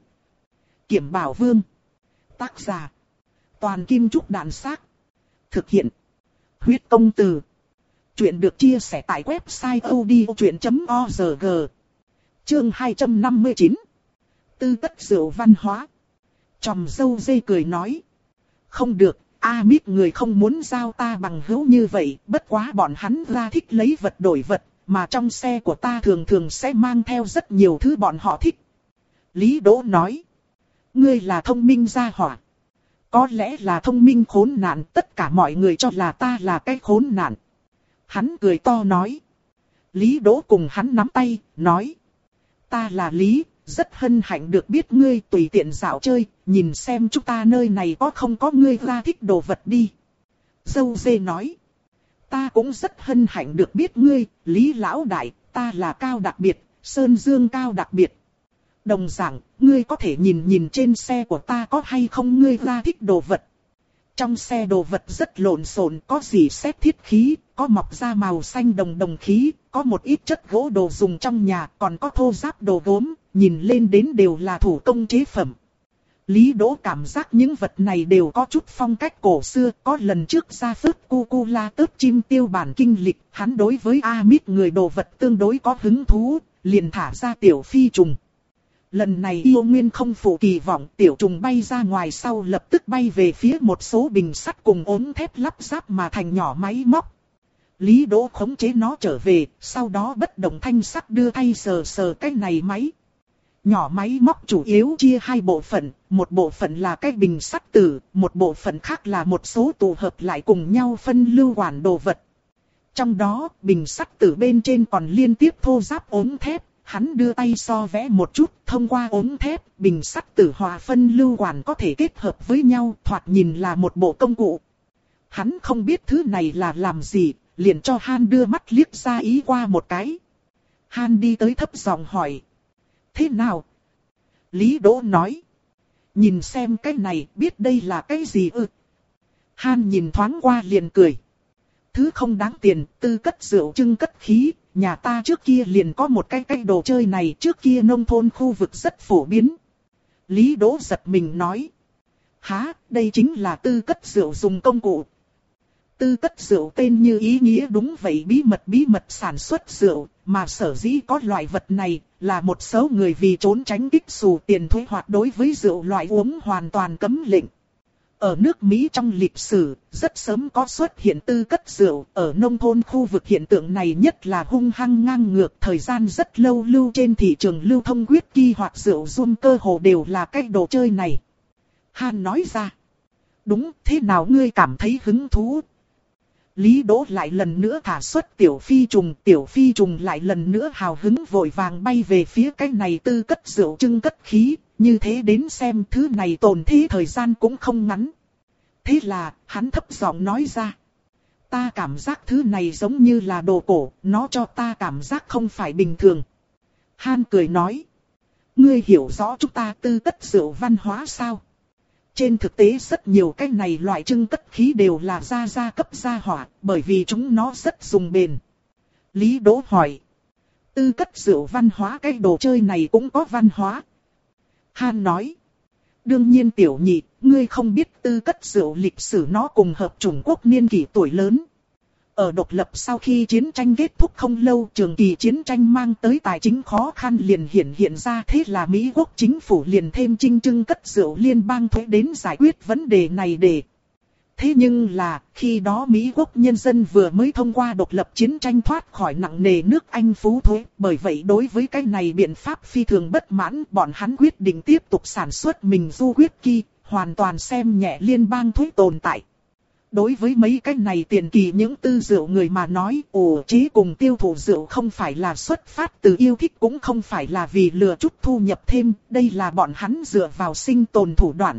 Kiểm Bảo Vương. Tác giả. Toàn Kim Trúc Đạn Xác. Thực hiện. Huyết Công Từ. Chuyện được chia sẻ tại website odchuyện chấm org. Chương hai trăm năm mươi chín. Tư tất rượu văn hóa. Chòm dâu dê cười nói. Không được, A-mít người không muốn giao ta bằng hữu như vậy, bất quá bọn hắn ra thích lấy vật đổi vật, mà trong xe của ta thường thường sẽ mang theo rất nhiều thứ bọn họ thích. Lý Đỗ nói. Ngươi là thông minh gia hỏa. Có lẽ là thông minh khốn nạn, tất cả mọi người cho là ta là cái khốn nạn. Hắn cười to nói. Lý Đỗ cùng hắn nắm tay, nói. Ta là Lý, rất hân hạnh được biết ngươi tùy tiện dạo chơi, nhìn xem chúng ta nơi này có không có ngươi ra thích đồ vật đi. Dâu dê nói. Ta cũng rất hân hạnh được biết ngươi, Lý lão đại, ta là Cao đặc biệt, Sơn Dương Cao đặc biệt. Đồng dạng, ngươi có thể nhìn nhìn trên xe của ta có hay không ngươi ra thích đồ vật. Trong xe đồ vật rất lộn xộn, có gì xét thiết khí, có mọc ra màu xanh đồng đồng khí, có một ít chất gỗ đồ dùng trong nhà, còn có thô ráp đồ gốm, nhìn lên đến đều là thủ công chế phẩm. Lý Đỗ cảm giác những vật này đều có chút phong cách cổ xưa, có lần trước ra phớt cu cu la tớp chim tiêu bản kinh lịch, hắn đối với A-mít người đồ vật tương đối có hứng thú, liền thả ra tiểu phi trùng. Lần này yêu nguyên không phụ kỳ vọng, tiểu trùng bay ra ngoài sau lập tức bay về phía một số bình sắt cùng ốm thép lắp ráp mà thành nhỏ máy móc. Lý Đỗ khống chế nó trở về, sau đó bất động thanh sắc đưa thay sờ sờ cái này máy. Nhỏ máy móc chủ yếu chia hai bộ phận, một bộ phận là cái bình sắt tử, một bộ phận khác là một số tụ hợp lại cùng nhau phân lưu quản đồ vật. Trong đó, bình sắt tử bên trên còn liên tiếp thô ráp ốm thép, hắn đưa tay so vẽ một chút, thông qua ốm thép, bình sắt tử hòa phân lưu quản có thể kết hợp với nhau, thoạt nhìn là một bộ công cụ. Hắn không biết thứ này là làm gì, liền cho Han đưa mắt liếc ra ý qua một cái. Han đi tới thấp giọng hỏi. Thế nào? Lý Đỗ nói. Nhìn xem cái này, biết đây là cái gì ư? Han nhìn thoáng qua liền cười. Thứ không đáng tiền, tư cất rượu trưng cất khí, nhà ta trước kia liền có một cái cái đồ chơi này, trước kia nông thôn khu vực rất phổ biến. Lý Đỗ giật mình nói. Hả, đây chính là tư cất rượu dùng công cụ. Tư cất rượu tên như ý nghĩa đúng vậy, bí mật bí mật sản xuất rượu, mà sở dĩ có loại vật này là một số người vì trốn tránh kích xù tiền thuế hoặc đối với rượu loại uống hoàn toàn cấm lệnh. Ở nước Mỹ trong lịch sử, rất sớm có xuất hiện tư cất rượu, ở nông thôn khu vực hiện tượng này nhất là hung hăng ngang ngược, thời gian rất lâu lưu trên thị trường lưu thông whisky hoặc rượu rum cơ hồ đều là cái đồ chơi này. Han nói ra. Đúng, thế nào ngươi cảm thấy hứng thú? Lý Đỗ lại lần nữa thả xuất tiểu phi trùng, tiểu phi trùng lại lần nữa hào hứng vội vàng bay về phía cái này tư cất rượu trưng cất khí, như thế đến xem thứ này tồn thế thời gian cũng không ngắn. Thế là, hắn thấp giọng nói ra. Ta cảm giác thứ này giống như là đồ cổ, nó cho ta cảm giác không phải bình thường. Han cười nói. Ngươi hiểu rõ chúng ta tư cất rượu văn hóa sao? Trên thực tế rất nhiều cái này loại trưng cất khí đều là gia gia cấp gia hỏa, bởi vì chúng nó rất dùng bền. Lý Đỗ hỏi. Tư cất rượu văn hóa cái đồ chơi này cũng có văn hóa. Han nói. Đương nhiên tiểu nhị, ngươi không biết tư cất rượu lịch sử nó cùng hợp chủng quốc niên kỷ tuổi lớn. Ở độc lập sau khi chiến tranh kết thúc không lâu, trường kỳ chiến tranh mang tới tài chính khó khăn liền hiện hiện ra, thế là Mỹ quốc chính phủ liền thêm trinh trưng cất rượu liên bang thuế đến giải quyết vấn đề này để. Thế nhưng là, khi đó Mỹ quốc nhân dân vừa mới thông qua độc lập chiến tranh thoát khỏi nặng nề nước Anh phú thuế, bởi vậy đối với cái này biện pháp phi thường bất mãn, bọn hắn quyết định tiếp tục sản xuất mình du whisky, hoàn toàn xem nhẹ liên bang thuế tồn tại. Đối với mấy cái này tiền kỳ những tư rượu người mà nói, ổ chế cùng tiêu thụ rượu không phải là xuất phát từ yêu thích, cũng không phải là vì lừa chút thu nhập thêm, đây là bọn hắn dựa vào sinh tồn thủ đoạn.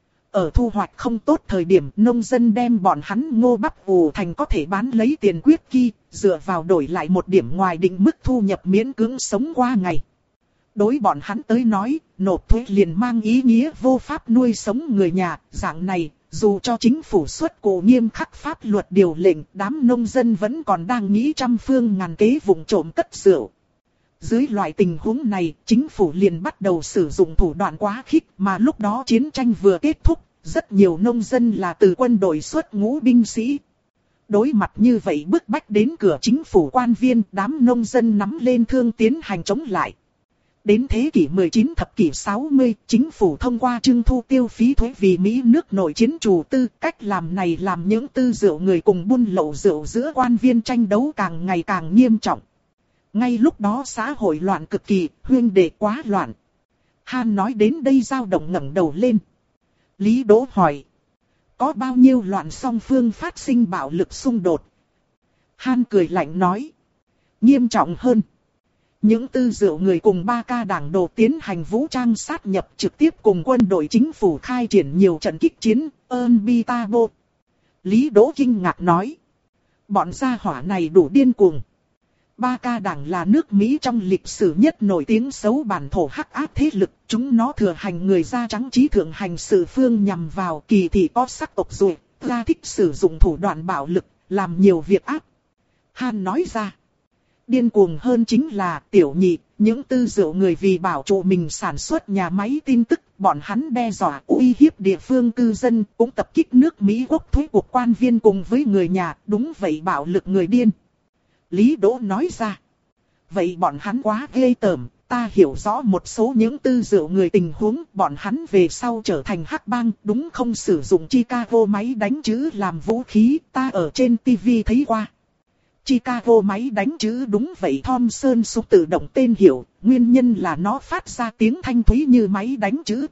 Ở thu hoạch không tốt thời điểm, nông dân đem bọn hắn ngô bắp ủ thành có thể bán lấy tiền quyết kỳ, dựa vào đổi lại một điểm ngoài định mức thu nhập miễn cưỡng sống qua ngày. Đối bọn hắn tới nói, nộp thuế liền mang ý nghĩa vô pháp nuôi sống người nhà, dạng này. Dù cho chính phủ xuất cổ nghiêm khắc pháp luật điều lệnh, đám nông dân vẫn còn đang nghĩ trăm phương ngàn kế vụng trộm cất rượu. Dưới loại tình huống này, chính phủ liền bắt đầu sử dụng thủ đoạn quá khích, mà lúc đó chiến tranh vừa kết thúc, rất nhiều nông dân là từ quân đội xuất ngũ binh sĩ. Đối mặt như vậy bức bách đến cửa chính phủ quan viên, đám nông dân nắm lên thương tiến hành chống lại. Đến thế kỷ mười chín thập kỷ sáu mươi, chính phủ thông qua trưng thu tiêu phí thuế vì Mỹ nước nội chiến chủ tư. Cách làm này làm những tư rượu người cùng buôn lậu rượu giữa quan viên tranh đấu càng ngày càng nghiêm trọng. Ngay lúc đó xã hội loạn cực kỳ, huyên đệ quá loạn. Han nói đến đây dao động ngẩng đầu lên. Lý Đỗ hỏi. Có bao nhiêu loạn song phương phát sinh bạo lực xung đột? Han cười lạnh nói. Nghiêm trọng hơn. Những tư rượu người cùng ba ca đảng đồ tiến hành vũ trang sát nhập trực tiếp cùng quân đội chính phủ khai triển nhiều trận kích chiến, ơn bi ta bô. Lý Đỗ kinh ngạc nói. Bọn gia hỏa này đủ điên cuồng. Ba ca đảng là nước Mỹ trong lịch sử nhất nổi tiếng xấu bản thổ hắc ác thế lực. Chúng nó thừa hành người da trắng trí thượng hành sự phương nhằm vào kỳ thị có sắc tộc rồi, ra thích sử dụng thủ đoạn bạo lực, làm nhiều việc ác. Han nói ra. Điên cuồng hơn chính là tiểu nhị, những tư rượu người vì bảo trụ mình sản xuất nhà máy tin tức, bọn hắn đe dọa uy hiếp địa phương cư dân, cũng tập kích nước Mỹ quốc thuế cuộc quan viên cùng với người nhà, đúng vậy bạo lực người điên. Lý Đỗ nói ra. Vậy bọn hắn quá ghê tởm, ta hiểu rõ một số những tư rượu người tình huống, bọn hắn về sau trở thành hắc bang, đúng không, sử dụng Chicago máy đánh chữ làm vũ khí, ta ở trên tivi thấy qua. Chicago máy đánh chữ, đúng vậy, Thompson súng tự động tên hiệu, nguyên nhân là nó phát ra tiếng thanh thúy như máy đánh chữ.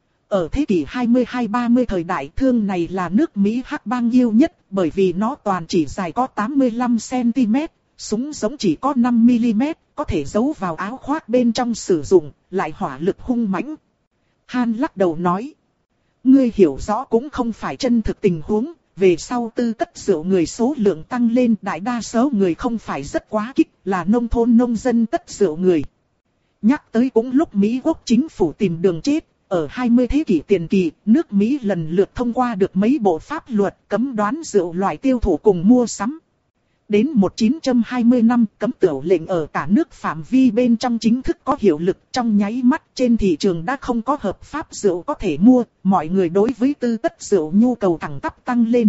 Ở thế kỷ hai mươi hai ba mươi thời đại, thương này là nước Mỹ hắc bang yêu nhất, bởi vì nó toàn chỉ dài có tám mươi lăm xăng-ti-mét, súng giống chỉ có năm mi-li-mét, có thể giấu vào áo khoác bên trong sử dụng, lại hỏa lực hung mãnh. Han lắc đầu nói, ngươi hiểu rõ cũng không phải chân thực tình huống, về sau tư cất rượu người số lượng tăng lên, đại đa số người không phải rất quá kích, là nông thôn nông dân cất rượu người. Nhắc tới cũng lúc Mỹ quốc chính phủ tìm đường chết. Ở hai mươi thế kỷ tiền kỳ, nước Mỹ lần lượt thông qua được mấy bộ pháp luật cấm đoán rượu loại tiêu thụ cùng mua sắm. Đến một nghìn chín trăm hai mươi năm, cấm tửu lệnh ở cả nước phạm vi bên trong chính thức có hiệu lực, trong nháy mắt trên thị trường đã không có hợp pháp rượu có thể mua, mọi người đối với tư tất rượu nhu cầu thẳng tắp tăng lên.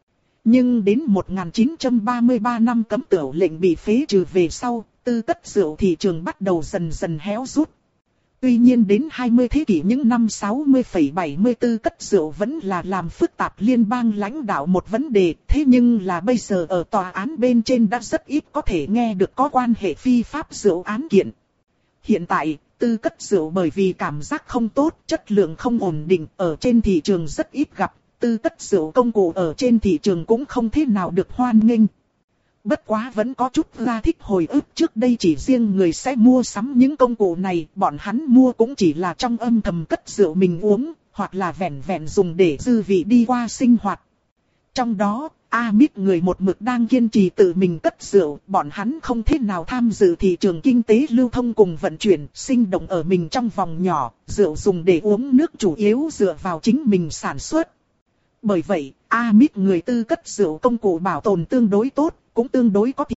Nhưng đến một nghìn chín trăm ba mươi ba năm cấm tửu lệnh bị phế trừ về sau, tư tất rượu thị trường bắt đầu dần dần héo rút. Tuy nhiên đến hai mươi thế kỷ những năm sáu mươi phẩy bảy mươi tư cất rượu vẫn là làm phức tạp liên bang lãnh đạo một vấn đề, thế nhưng là bây giờ ở tòa án bên trên đã rất ít có thể nghe được có quan hệ phi pháp rượu án kiện. Hiện tại, tư cất rượu bởi vì cảm giác không tốt, chất lượng không ổn định, ở trên thị trường rất ít gặp, tư cất rượu công cụ ở trên thị trường cũng không thế nào được hoan nghênh. Bất quá vẫn có chút ra thích hồi ức, trước đây chỉ riêng người sẽ mua sắm những công cụ này, bọn hắn mua cũng chỉ là trong âm thầm cất rượu mình uống, hoặc là vẹn vẹn dùng để dư vị đi qua sinh hoạt. Trong đó, Amit người một mực đang kiên trì tự mình cất rượu, bọn hắn không thế nào tham dự thị trường kinh tế lưu thông cùng vận chuyển, sinh động ở mình trong vòng nhỏ, rượu dùng để uống nước chủ yếu dựa vào chính mình sản xuất. Bởi vậy, Amit người tư cất rượu công cụ bảo tồn tương đối tốt, cũng tương đối có thị